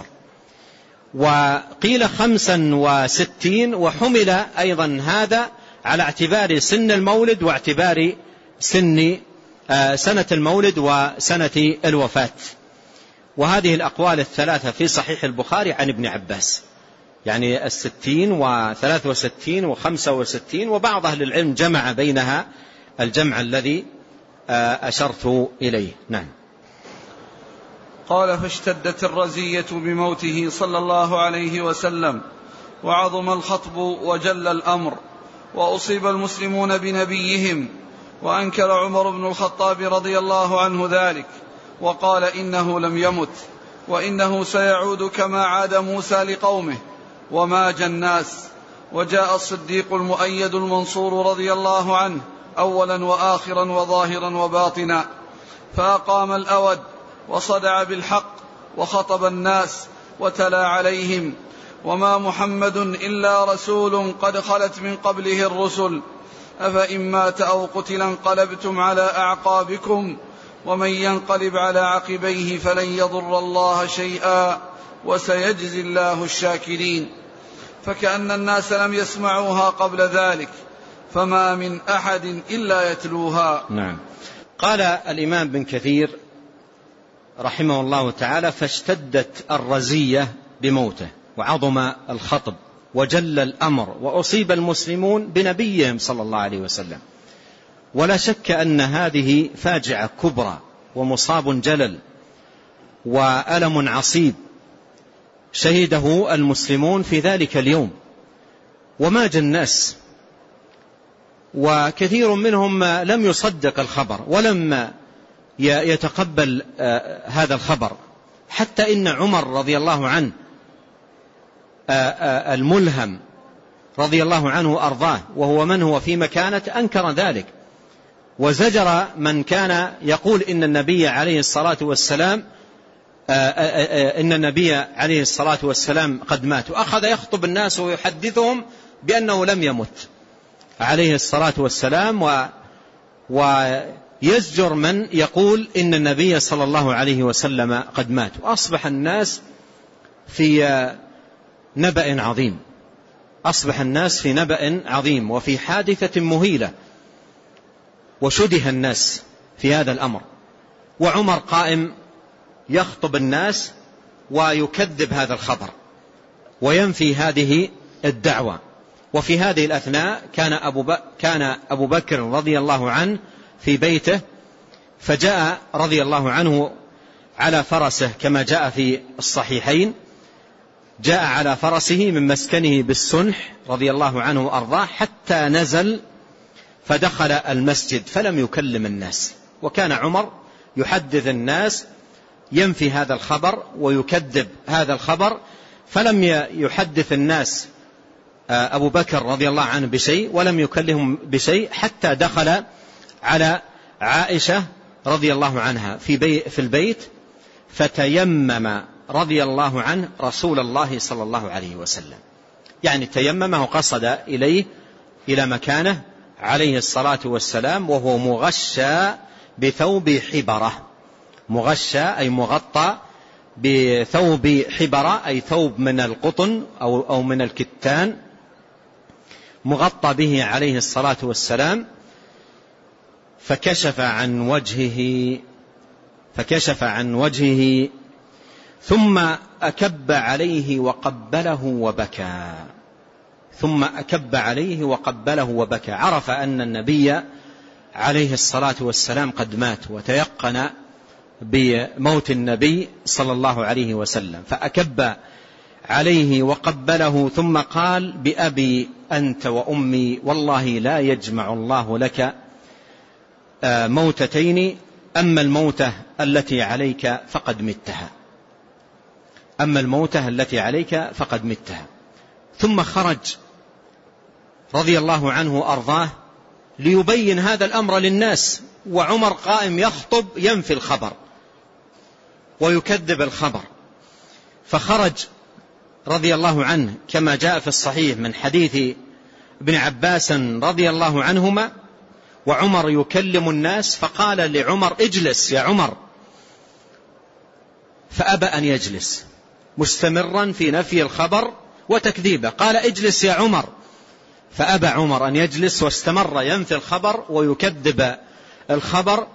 وقيل خمسا وستين، وحمل أيضا هذا على اعتبار سن المولد واعتبار سن سنة المولد وسنة الوفاة. وهذه الأقوال الثلاثة في صحيح البخاري عن ابن عباس، يعني الستين وثلاث وستين وخمسة وستين، وبعض أهل العلم جمع بينها الجمع الذي أشرت إليه. نعم. قال فاشتدت الرزية بموته صلى الله عليه وسلم، وعظم الخطب وجل الأمر، وأصيب المسلمون بنبيهم، وأنكر عمر بن الخطاب رضي الله عنه ذلك، وقال إنه لم يمت، وإنه سيعود كما عاد موسى لقومه، وماج الناس. وجاء الصديق المؤيد المنصور رضي الله عنه أولا وآخرا وظاهرا وباطنا، فأقام الأود وصدع بالحق وخطب الناس وتلا عليهم: وما محمد إلا رسول قد خلت من قبله الرسل، أفإن مات أو قتل انقلبتم على أعقابكم، ومن ينقلب على عقبيه فلن يضر الله شيئا، وسيجزي الله الشاكرين. فكأن الناس لم يسمعوها قبل ذلك، فما من أحد إلا يتلوها. نعم. قال الإمام بن كثير رحمه الله تعالى: فاشتدت الرزية بموته، وعظم الخطب، وجل الأمر، وأصيب المسلمون بنبيهم صلى الله عليه وسلم. ولا شك أن هذه فاجعة كبرى ومصاب جلل وألم عصيب شهده المسلمون في ذلك اليوم، وماج الناس، وكثير منهم لم يصدق الخبر ولم يتقبل هذا الخبر، حتى إن عمر رضي الله عنه الملهم رضي الله عنه أرضاه، وهو من هو في مكانة، أنكر ذلك، وزجر من كان يقول إن النبي عليه الصلاة والسلام إن النبي عليه الصلاة والسلام قد مات، وأخذ يخطب الناس ويحدثهم بأنه لم يمت عليه الصلاة والسلام، و ويزجر من يقول إن النبي صلى الله عليه وسلم قد مات. وأصبح الناس في نبأ عظيم، أصبح الناس في نبأ عظيم وفي حادثة مهيلة، وشده الناس في هذا الأمر، وعمر قائم يخطب الناس ويكذب هذا الخبر وينفي هذه الدعوة. وفي هذه الأثناء كان أبو, ب... كان أبو بكر رضي الله عنه في بيته، فجاء رضي الله عنه على فرسه كما جاء في الصحيحين، جاء على فرسه من مسكنه بالسنح رضي الله عنه وأرضاه، حتى نزل فدخل المسجد فلم يكلم الناس. وكان عمر يحدث الناس، ينفي هذا الخبر ويكذب هذا الخبر، فلم يحدث الناس أبو بكر رضي الله عنه بشيء ولم يكلمهم بشيء، حتى دخل على عائشة رضي الله عنها في, بي في البيت، فتيمم رضي الله عنه رسول الله صلى الله عليه وسلم، يعني تيممه قصد إليه إلى مكانه عليه الصلاة والسلام، وهو مغشى بثوب حبرة، مغشى أي مغطى بثوب حبرة، أي ثوب من القطن أو, أو من الكتان، مغطى به عليه الصلاة والسلام. فكشف عن وجهه فكشف عن وجهه ثم أكب عليه وقبله وبكى ثم أكب عليه وقبله وبكى عرف أن النبي عليه الصلاة والسلام قد مات وتيقن بموت النبي صلى الله عليه وسلم، فأكب عليه وقبله ثم قال: بأبي أنت وأمي والله لا يجمع الله لك موتتين، أما الموتة التي عليك فقد متها أما الموتة التي عليك فقد متها ثم خرج رضي الله عنه وأرضاه ليبين هذا الأمر للناس، وعمر قائم يخطب ينفي الخبر ويكذب الخبر، فخرج رضي الله عنه كما جاء في الصحيح من حديث ابن عباس رضي الله عنهما، وعمر يكلم الناس فقال لعمر: اجلس يا عمر، فأبى أن يجلس مستمرا في نفي الخبر وتكذيبه، قال: اجلس يا عمر، فأبى عمر أن يجلس واستمر ينفي الخبر ويكذب الخبر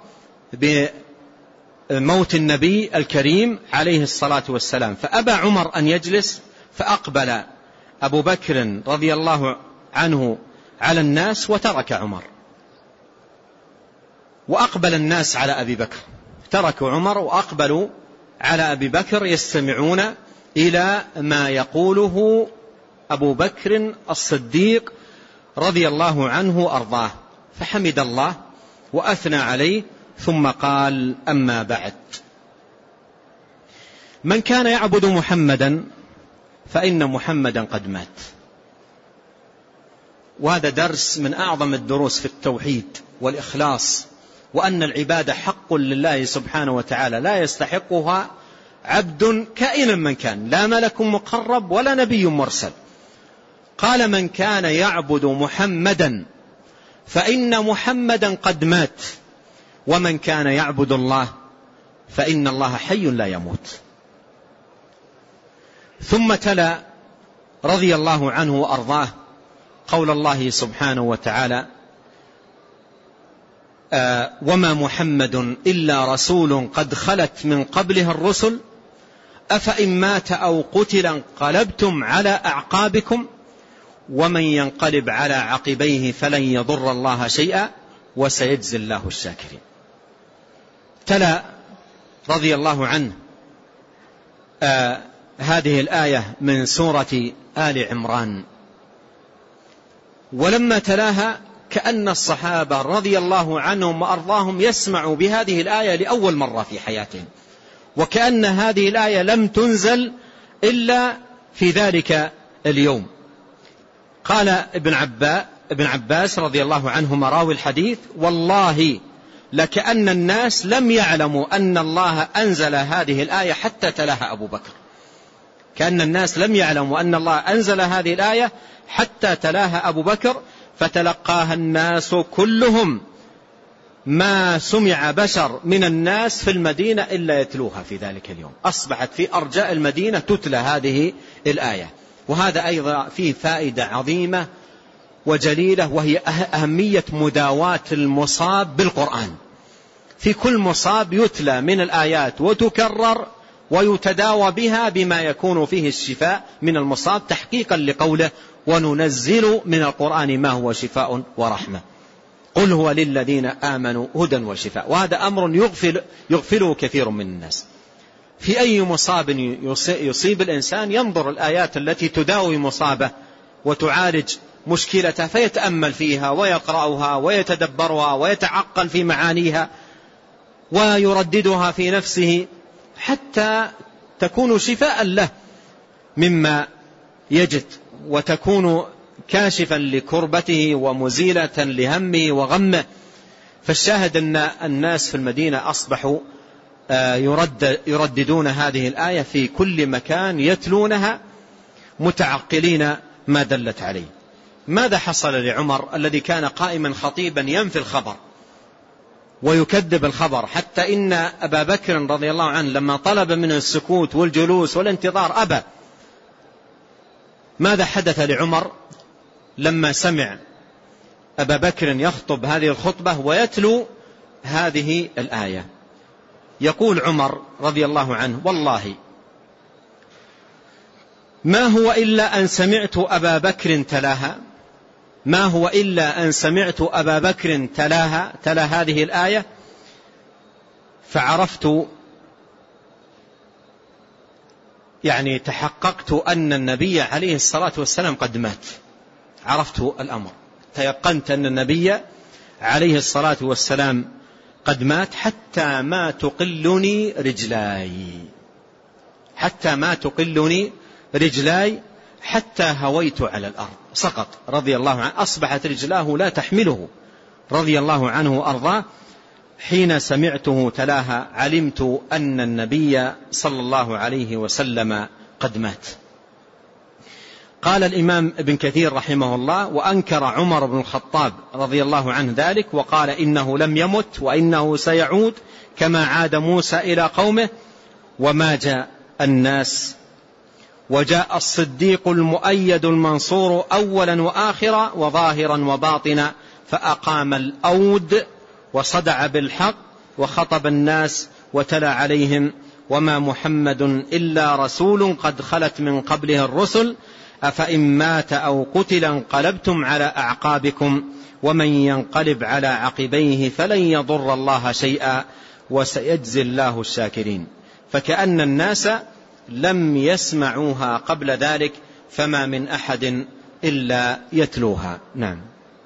بموت النبي الكريم عليه الصلاة والسلام، فأبى عمر أن يجلس، فأقبل أبو بكر رضي الله عنه على الناس وترك عمر، وأقبل الناس على أبي بكر، تركوا عمر وأقبلوا على أبي بكر يستمعون إلى ما يقوله أبو بكر الصديق رضي الله عنه وأرضاه، فحمد الله وأثنى عليه ثم قال: أما بعد، من كان يعبد محمدا فإن محمدا قد مات. وهذا درس من أعظم الدروس في التوحيد والإخلاص، وأن العبادة حق لله سبحانه وتعالى لا يستحقها عبد كائنا من كان، لا ملك مقرب ولا نبي مرسل. قال: من كان يعبد محمدا فإن محمدا قد مات، ومن كان يعبد الله فإن الله حي لا يموت. ثم تلا رضي الله عنه وأرضاه قول الله سبحانه وتعالى: آه وما محمد إلا رسول قد خلت من قبله الرسل أفإن مات أو قتل انقلبتم على أعقابكم ومن ينقلب على عقبيه فلن يضر الله شيئا وسيجزي الله الشاكرين. تلا رضي الله عنه آه هذه الآية من سورة آل عمران، ولما تلاها كأن الصحابة رضي الله عنهم وأرضاهم يسمعوا بهذه الآية لأول مرة في حياتهم، وكأن هذه الآية لم تنزل إلا في ذلك اليوم. قال ابن عباس, ابن عباس رضي الله عنهما راوي الحديث: والله لكأن الناس لم يعلموا أن الله أنزل هذه الآية حتى تلاها أبو بكر، كأن الناس لم يعلموا أن الله أنزل هذه الآية حتى تلاها أبو بكر، فتلقاها الناس كلهم، ما سمع بشر من الناس في المدينة إلا يتلوها في ذلك اليوم، أصبحت في أرجاء المدينة تتلى هذه الآية. وهذا أيضا فيه فائدة عظيمة وجليلة، وهي أهمية مداواة المصاب بالقرآن. في كل مصاب يتلى من الآيات وتكرر ويتداوى بها بما يكون فيه الشفاء من المصاب، تحقيقا لقوله: وننزل من القرآن ما هو شفاء ورحمة قل هو للذين آمنوا هدى وشفاء. وهذا أمر يغفل يغفله كثير من الناس. في أي مصاب يصيب الإنسان ينظر الآيات التي تداوي مصابه وتعالج مشكلته، فيتأمل فيها ويقرأها ويتدبرها ويتعقل في معانيها ويرددها في نفسه حتى تكون شفاء له مما يجد، وتكون كاشفا لكربته ومزيلة لهمه وغمه. فالشاهد أن الناس في المدينة أصبحوا يرد يرددون هذه الآية في كل مكان، يتلونها متعقلين ما دلت عليه. ماذا حصل لعمر الذي كان قائما خطيبا ينفي الخبر ويكذب الخبر، حتى إن أبا بكر رضي الله عنه لما طلب منه السكوت والجلوس والانتظار أبى؟ ماذا حدث لعمر لما سمع أبا بكر يخطب هذه الخطبة ويتلو هذه الآية؟ يقول عمر رضي الله عنه: والله ما هو إلا أن سمعت أبا بكر تلاها ما هو إلا أن سمعت أبا بكر تلاها تلا هذه الآية فعرفت، يعني تحققت أن النبي عليه الصلاة والسلام قد مات. عرفت الأمر، تيقنت أن النبي عليه الصلاة والسلام قد مات حتى ما تقلني رجلاي حتى ما تقلني رجلاي حتى هويت على الأرض. سقط رضي الله عنه، أصبحت رجلاه لا تحمله رضي الله عنه وأرضاه. حين سمعته تلاها علمت أن النبي صلى الله عليه وسلم قد مات. قال الإمام ابن كثير رحمه الله: وأنكر عمر بن الخطاب رضي الله عنه ذلك وقال إنه لم يمت وإنه سيعود كما عاد موسى إلى قومه. وما جاء الناس وجاء الصديق المؤيد المنصور أولا وآخرا وظاهرا وباطنا فأقام الأود وصدع بالحق وخطب الناس وتلا عليهم: وما محمد إلا رسول قد خلت من قبله الرسل أفإن مات أو قتل انقلبتم على أعقابكم ومن ينقلب على عقبيه فلن يضر الله شيئا وسيجزي الله الشاكرين. فكأن الناس لم يسمعوها قبل ذلك فما من أحد إلا يتلوها. نعم.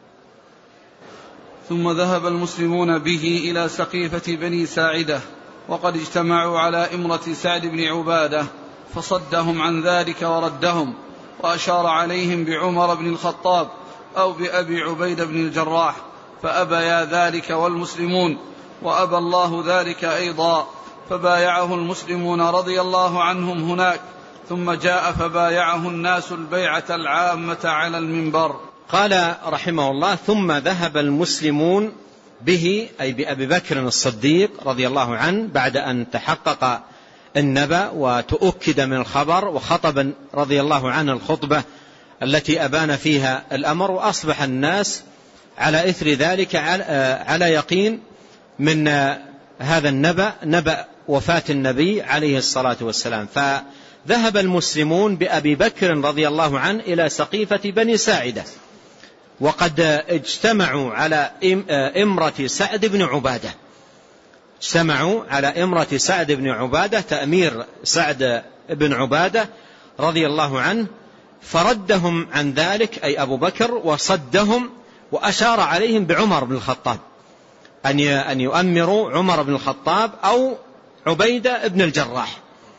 ثم ذهب المسلمون به إلى سقيفة بني ساعدة وقد اجتمعوا على إمرة سعد بن عبادة فصدهم عن ذلك وردهم، وأشار عليهم بعمر بن الخطاب أو بأبي عبيد بن الجراح فأبيا ذلك والمسلمون، وأبى الله ذلك أيضا، فبايعه المسلمون رضي الله عنهم هناك، ثم جاء فبايعه الناس البيعة العامة على المنبر. قال رحمه الله: ثم ذهب المسلمون به، أي بأبي بكر الصديق رضي الله عنه، بعد أن تحقق النبأ وتؤكد من الخبر وخطب رضي الله عنه الخطبة التي أبان فيها الأمر، وأصبح الناس على إثر ذلك على يقين من هذا النبأ، نبأ وفاة النبي عليه الصلاة والسلام. فذهب المسلمون بأبي بكر رضي الله عنه إلى سقيفة بني ساعدة وقد اجتمعوا على إمرة سعد بن عبادة اجتمعوا على إمرة سعد بن عبادة تأمير سعد بن عبادة رضي الله عنه، فردهم عن ذلك أي أبو بكر وصدهم، وأشار عليهم بعمر بن الخطاب أن يؤمروا عمر بن الخطاب أو عبيدة بن الجراح،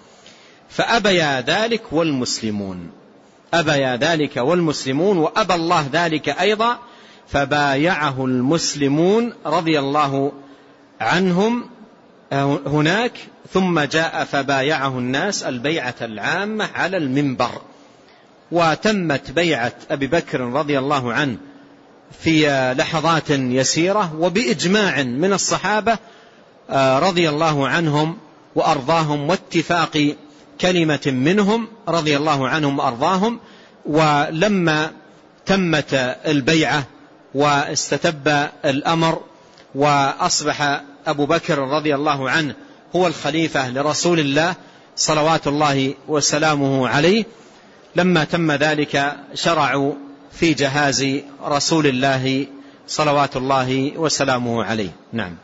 فأبيا ذلك والمسلمون أبيا ذلك والمسلمون وأبى الله ذلك أيضا، فبايعه المسلمون رضي الله عنهم هناك، ثم جاء فبايعه الناس البيعة العامة على المنبر. وتمت بيعة أبي بكر رضي الله عنه في لحظات يسيرة وبإجماع من الصحابة رضي الله عنهم وأرضاهم واتفاق كلمة منهم رضي الله عنهم وأرضاهم. ولما تمت البيعة واستتب الأمر وأصبح أبو بكر رضي الله عنه هو الخليفة لرسول الله صلوات الله وسلامه عليه، لما تم ذلك شرعوا في جهاز رسول الله صلوات الله وسلامه عليه. نعم.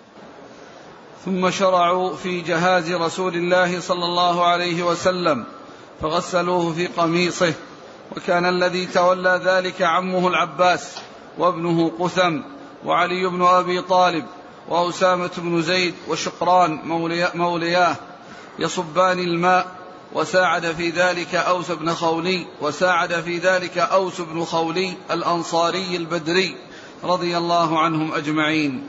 ثم شرعوا في جهاز رسول الله صلى الله عليه وسلم فغسلوه في قميصه، وكان الذي تولى ذلك عمه العباس وابنه قثم وعلي بن أبي طالب وأسامة بن زيد وشقران مولياه يصبان الماء، وساعد في ذلك أوس بن خولي وساعد في ذلك أوس بن خولي الأنصاري البدري رضي الله عنهم أجمعين.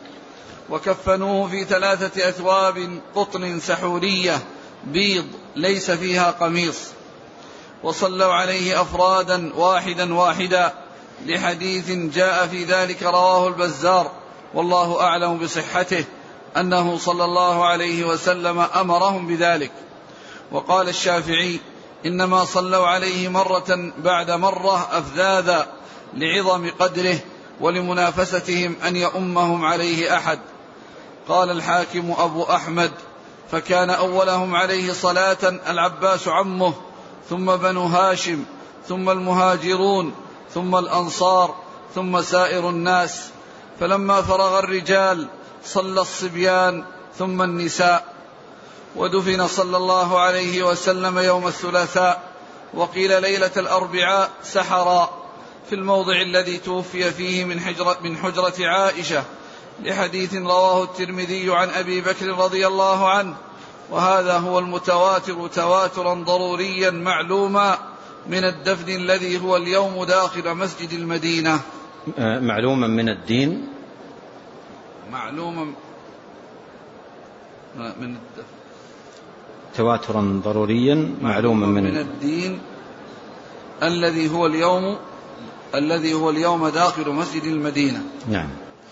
وكفنوه في ثلاثة أثواب قطن سحورية بيض ليس فيها قميص، وصلوا عليه أفرادا واحدا واحدا، لحديث جاء في ذلك رواه البزار والله أعلم بصحته أنه صلى الله عليه وسلم أمرهم بذلك. وقال الشافعي: إنما صلوا عليه مرة بعد مرة أفذاذا لعظم قدره ولمنافستهم أن يؤمهم عليه أحد. قال الحاكم أبو أحمد: فكان أولهم عليه صلاة العباس عمه، ثم بنو هاشم ثم المهاجرون ثم الأنصار ثم سائر الناس، فلما فرغ الرجال صلى الصبيان ثم النساء. ودفن صلى الله عليه وسلم يوم الثلاثاء، وقيل ليلة الأربعاء سحرا، في الموضع الذي توفي فيه من حجرة, من حجرة عائشة، لحديث رواه الترمذي عن أبي بكر رضي الله عنه. وهذا هو المتواتر تواترا ضروريا معلوما من الدفن الذي هو اليوم داخل مسجد المدينة. معلوما من الدين، معلوما من الدفن، تواترا ضروريا معلوما من, من الدين الذي هو اليوم الذي هو اليوم داخل مسجد المدينة. نعم.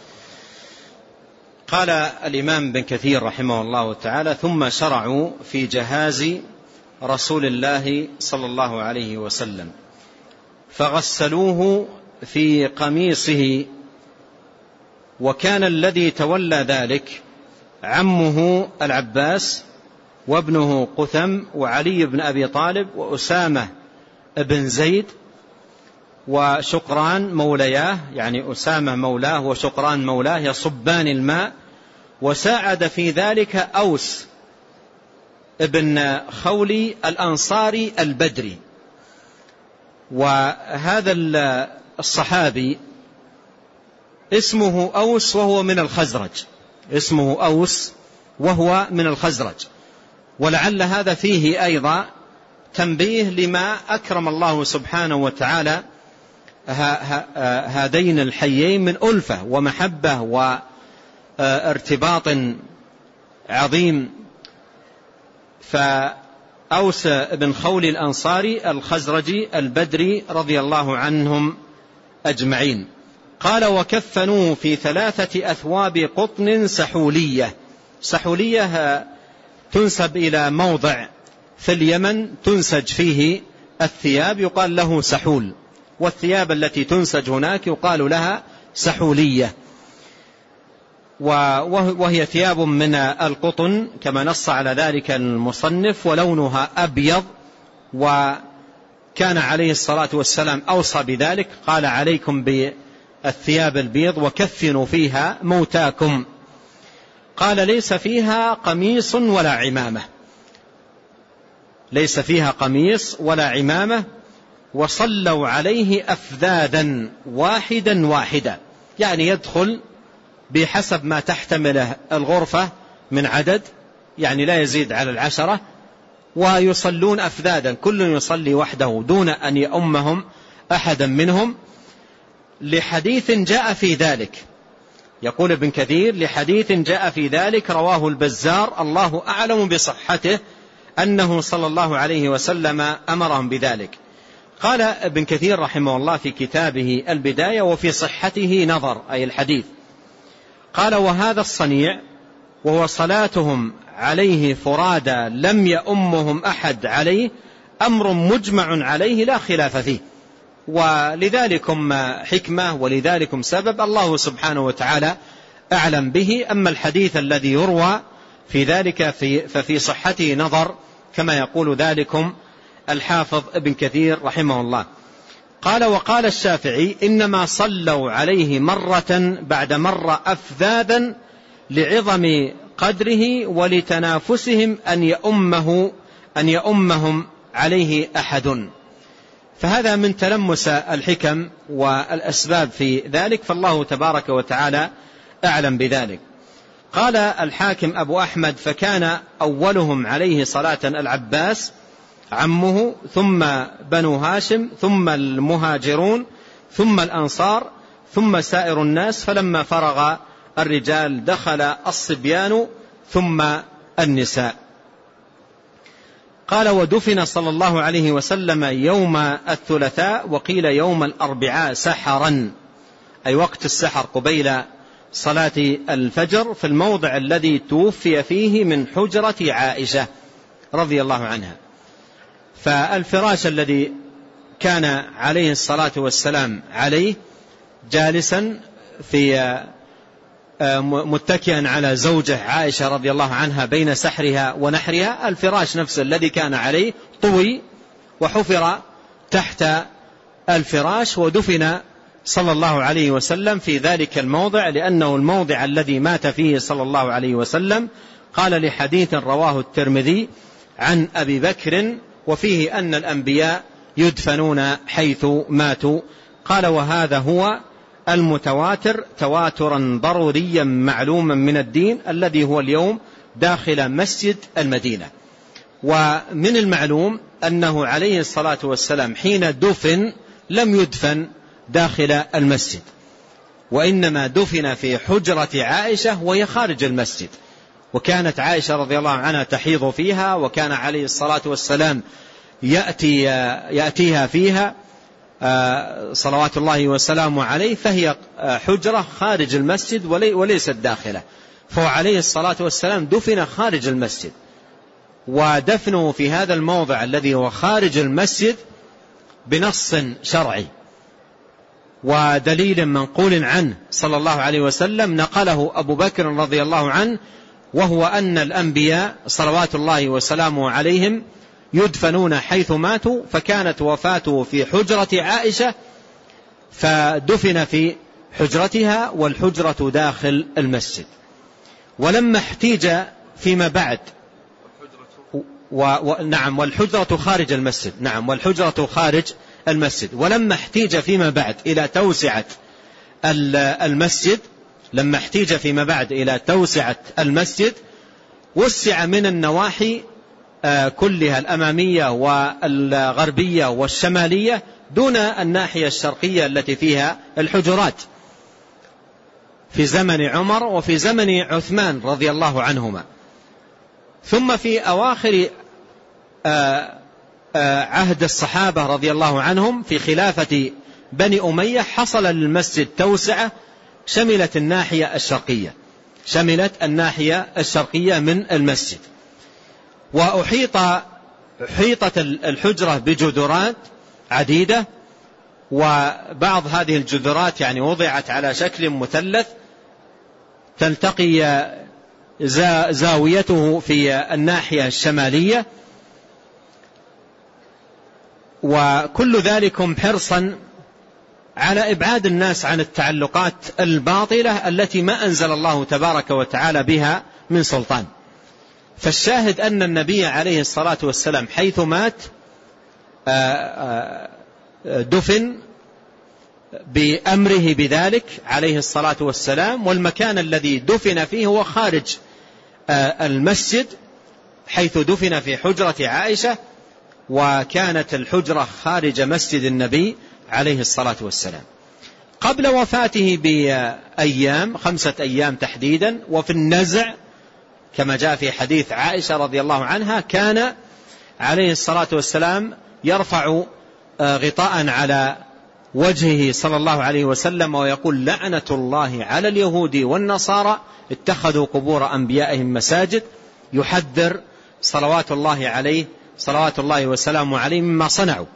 قال الإمام بن كثير رحمه الله تعالى: ثم شرعوا في جهاز رسول الله صلى الله عليه وسلم، فغسلوه في قميصه، وكان الذي تولى ذلك عمه العباس وابنه قثم وعلي بن أبي طالب وأسامة بن زيد وشقران مولياه، يعني أسامة مولاه وشقران مولاه، يصبان الماء. وساعد في ذلك أوس ابن خولي الأنصاري البدري. وهذا الصحابي اسمه أوس وهو من الخزرج، اسمه أوس وهو من الخزرج. ولعل هذا فيه أيضا تنبيه لما أكرم الله سبحانه وتعالى هذين الحيين من ألفة ومحبة وارتباط عظيم. فأوس بن خولي الأنصاري الخزرجي البدري رضي الله عنهم أجمعين. قال: وكفنوه في ثلاثة أثواب قطن سحولية. سحولية تنسب إلى موضع في اليمن تنسج فيه الثياب، يقال له سحول، والثياب التي تنسج هناك يقال لها سحولية. وهي ثياب من القطن كما نص على ذلك المصنف، ولونها أبيض. وكان عليه الصلاة والسلام أوصى بذلك، قال: عليكم بالثياب البيض وكفنوا فيها موتاكم. قال: ليس فيها قميص ولا عمامة، ليس فيها قميص ولا عمامة. وصلوا عليه أفذاذا واحدا واحدا، يعني يدخل بحسب ما تحتمله الغرفة من عدد، يعني لا يزيد على العشرة، ويصلون أفذاذا، كل يصلي وحده دون أن يؤمهم أحدا منهم، لحديث جاء في ذلك. يقول ابن كثير: لحديث جاء في ذلك رواه البزار، الله أعلم بصحته، أنه صلى الله عليه وسلم أمرهم بذلك. قال ابن كثير رحمه الله في كتابه البداية: وفي صحته نظر، أي الحديث. قال: وهذا الصنيع وهو صلاتهم عليه فرادى لم يؤمهم أحد عليه أمر مجمع عليه لا خلاف فيه، ولذلكم حكمة ولذلكم سبب الله سبحانه وتعالى أعلم به. أما الحديث الذي يروى في ذلك في ففي صحته نظر، كما يقول ذلكم الحافظ ابن كثير رحمه الله. قال: وقال الشافعي: إنما صلوا عليه مرة بعد مرة أفذاذا لعظم قدره ولتنافسهم أن يؤمه أن يؤمهم عليه أحد. فهذا من تلمس الحكم والأسباب في ذلك، فالله تبارك وتعالى أعلم بذلك. قال الحاكم أبو أحمد: فكان أولهم عليه صلاة العباس عمه، ثم بنو هاشم، ثم المهاجرون، ثم الأنصار، ثم سائر الناس، فلما فرغ الرجال دخل الصبيان ثم النساء. قال: ودفن صلى الله عليه وسلم يوم الثلاثاء، وقيل يوم الأربعاء سحرا، أي وقت السحر قبيل صلاة الفجر، في الموضع الذي توفي فيه من حجرة عائشة رضي الله عنها. فالفراش الذي كان عليه الصلاة والسلام عليه جالسا في متكئا على زوجه عائشة رضي الله عنها بين سحرها ونحرها، الفراش نفسه الذي كان عليه طوي وحفر تحت الفراش، ودفن صلى الله عليه وسلم في ذلك الموضع، لأنه الموضع الذي مات فيه صلى الله عليه وسلم. قال لحديث رواه الترمذي عن أبي بكر وفيه أن الأنبياء يدفنون حيث ماتوا. قال وهذا هو المتواتر تواترا ضروريا معلوما من الدين الذي هو اليوم داخل مسجد المدينة. ومن المعلوم أنه عليه الصلاة والسلام حين دفن لم يدفن داخل المسجد، وإنما دفن في حجرة عائشة وهي خارج المسجد، وكانت عائشة رضي الله عنها تحيض فيها، وكان عليه الصلاة والسلام يأتي يأتيها فيها صلوات الله وسلامه عليه، فهي حجرة خارج المسجد وليست داخله، فهو عليه الصلاة والسلام دفن خارج المسجد. ودفنه في هذا الموضع الذي هو خارج المسجد بنص شرعي ودليل منقول عنه صلى الله عليه وسلم نقله أبو بكر رضي الله عنه، وهو أن الأنبياء صلوات الله وسلامه عليهم يدفنون حيث ماتوا، فكانت وفاته في حجرة عائشة فدفن في حجرتها، والحجرة داخل المسجد. ولما احتيج فيما بعد و... و... نعم والحجرة خارج المسجد نعم والحجرة خارج المسجد ولما احتيج فيما بعد إلى توسعة المسجد لما احتيج فيما بعد إلى توسعة المسجد وسع من النواحي كلها الأمامية والغربية والشمالية دون الناحية الشرقية التي فيها الحجرات في زمن عمر وفي زمن عثمان رضي الله عنهما. ثم في أواخر عهد الصحابة رضي الله عنهم في خلافة بني أمية حصل للمسجد توسعة شملت الناحية الشرقية شملت الناحية الشرقية من المسجد، وأحيط حيطت الحجرة بجدرات عديدة، وبعض هذه الجدرات يعني وضعت على شكل مثلث تلتقي زاويته في الناحية الشمالية، وكل ذلكم حرصا على إبعاد الناس عن التعلقات الباطلة التي ما أنزل الله تبارك وتعالى بها من سلطان. فالشاهد أن النبي عليه الصلاة والسلام حيث مات دفن بأمره بذلك عليه الصلاة والسلام، والمكان الذي دفن فيه هو خارج المسجد حيث دفن في حجرة عائشة، وكانت الحجرة خارج مسجد النبي عليه الصلاة والسلام. قبل وفاته بأيام خمسة أيام تحديدا، وفي النزع كما جاء في حديث عائشة رضي الله عنها كان عليه الصلاة والسلام يرفع غطاء على وجهه صلى الله عليه وسلم ويقول لعنة الله على اليهود والنصارى اتخذوا قبور أنبيائهم مساجد، يحذر صلوات الله عليه صلوات الله وسلامه عليه مما صنعوا،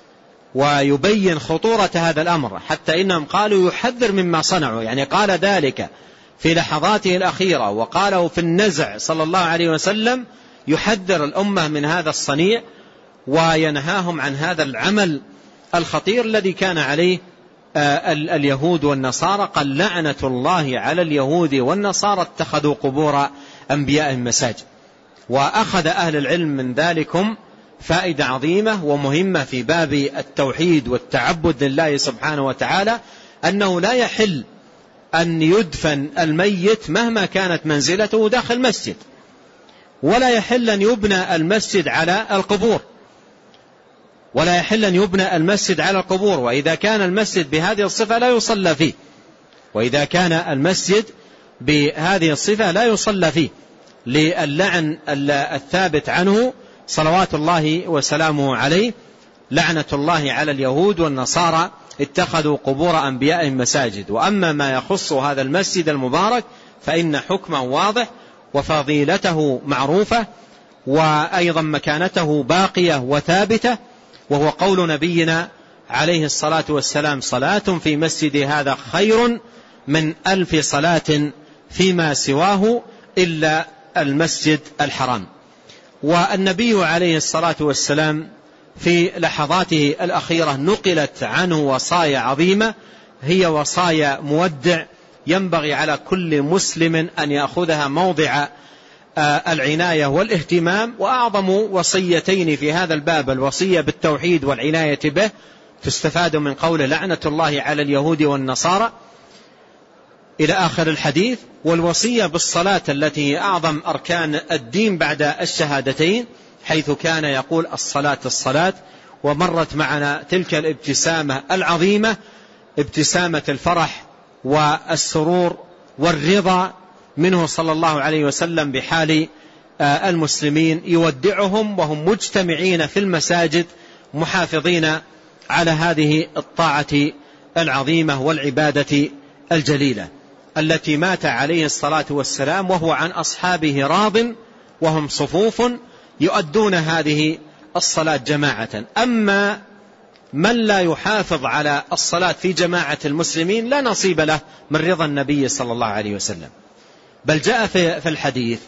ويبين خطورة هذا الأمر، حتى إنهم قالوا يحذر مما صنعوا، يعني قال ذلك في لحظاته الأخيرة وقاله في النزع صلى الله عليه وسلم يحذر الأمة من هذا الصنيع وينهاهم عن هذا العمل الخطير الذي كان عليه اليهود والنصارى. قال لعنة الله على اليهود والنصارى اتخذوا قبور أنبيائهم مساجد. وأخذ أهل العلم من ذلكم فائدة عظيمة ومهمة في باب التوحيد والتعبد لله سبحانه وتعالى، أنه لا يحل أن يدفن الميت مهما كانت منزلته داخل مسجد، ولا يحل أن يبنى المسجد على القبور ولا يحل أن يبنى المسجد على القبور وإذا كان المسجد بهذه الصفة لا يصلى فيه وإذا كان المسجد بهذه الصفة لا يصلى فيه للعن الثابت عنه صلوات الله وسلامه عليه، لعنة الله على اليهود والنصارى اتخذوا قبور أنبيائهم مساجد. وأما ما يخص هذا المسجد المبارك فإن حكمه واضح وفضيلته معروفة، وأيضا مكانته باقية وثابتة، وهو قول نبينا عليه الصلاة والسلام صلاة في مسجد هذا خير من ألف صلاة فيما سواه إلا المسجد الحرام. والنبي عليه الصلاة والسلام في لحظاته الأخيرة نقلت عنه وصايا عظيمة هي وصايا مودع ينبغي على كل مسلم أن يأخذها موضع العناية والاهتمام. وأعظم وصيتين في هذا الباب الوصية بالتوحيد والعناية به، تستفاد من قول لعنة الله على اليهود والنصارى إلى آخر الحديث، والوصية بالصلاة التي هي أعظم أركان الدين بعد الشهادتين، حيث كان يقول الصلاة الصلاة. ومرت معنا تلك الابتسامة العظيمة، ابتسامة الفرح والسرور والرضا منه صلى الله عليه وسلم بحال المسلمين، يودعهم وهم مجتمعين في المساجد محافظين على هذه الطاعة العظيمة والعبادة الجليلة التي مات عليه الصلاة والسلام وهو عن أصحابه راض وهم صفوف يؤدون هذه الصلاة جماعة. أما من لا يحافظ على الصلاة في جماعة المسلمين لا نصيب له من رضا النبي صلى الله عليه وسلم. بل جاء في الحديث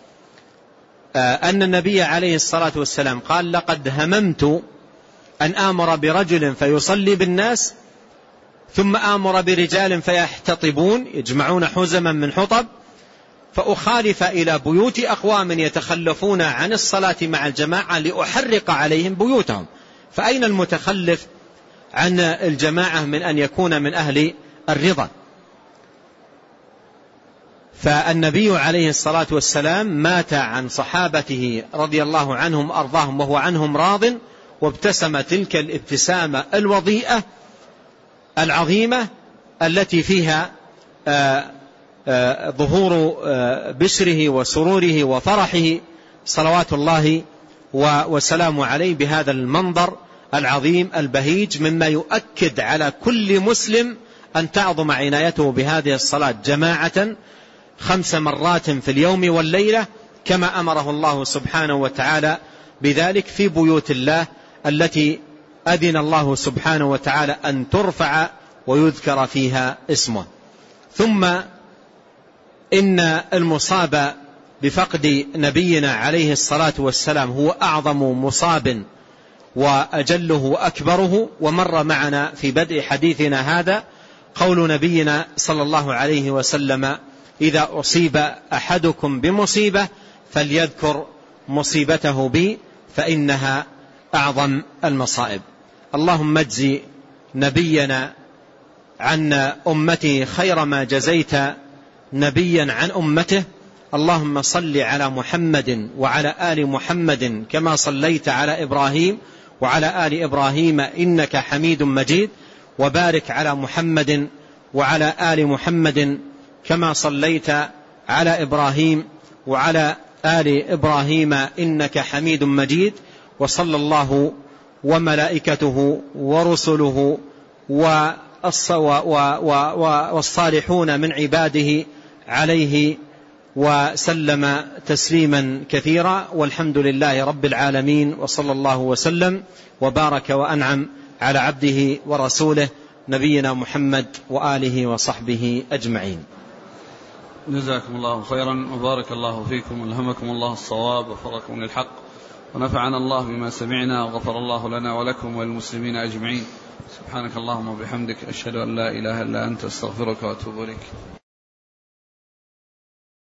أن النبي عليه الصلاة والسلام قال: لقد هممت أن آمر برجل فيصلي بالناس ثم آمر برجال فيحتطبون يجمعون حزما من حطب فأخالف إلى بيوت أقوام يتخلفون عن الصلاة مع الجماعة لأحرق عليهم بيوتهم. فأين المتخلف عن الجماعة من أن يكون من أهل الرضا؟ فالنبي عليه الصلاة والسلام مات عن صحابته رضي الله عنهم أرضاهم وهو عنهم راض، وابتسم تلك الابتسامة الوضيئة العظيمة التي فيها آآ آآ ظهور بشره وسروره وفرحه صلوات الله وسلامه عليه بهذا المنظر العظيم البهيج، مما يؤكد على كل مسلم أن تعظم عنايته بهذه الصلاة جماعة خمس مرات في اليوم والليلة، كما أمره الله سبحانه وتعالى بذلك في بيوت الله التي أذن الله سبحانه وتعالى أن ترفع ويذكر فيها اسمه. ثم إن المصاب بفقد نبينا عليه الصلاة والسلام هو أعظم مصاب وأجله وأكبره. ومر معنا في بدء حديثنا هذا قول نبينا صلى الله عليه وسلم: إذا أصيب أحدكم بمصيبة فليذكر مصيبته بي فإنها أعظم المصائب. اللهم اجزي نبينا عن أمته خير ما جزيت نبيا عن أمته. اللهم صل على محمد وعلى آل محمد كما صليت على إبراهيم وعلى آل إبراهيم إنك حميد مجيد، وبارك على محمد وعلى آل محمد كما صليت على إبراهيم وعلى آل إبراهيم إنك حميد مجيد. وصلى الله وملائكته ورسله والصالحون من عباده عليه وسلم تسليما كثيرا، والحمد لله رب العالمين، وصلى الله وسلم وبارك وأنعم على عبده ورسوله نبينا محمد وآله وصحبه أجمعين. جزاكم الله خيرا وبارك الله فيكم، ألهمكم الله الصواب وفركم للحق، ونفعنا الله بما سمعنا، وغفر الله لنا ولكم وللمسلمين أجمعين. سبحانك اللهم وبحمدك، أشهد أن لا إله إلا أنت، أستغفرك وأتوب إليك.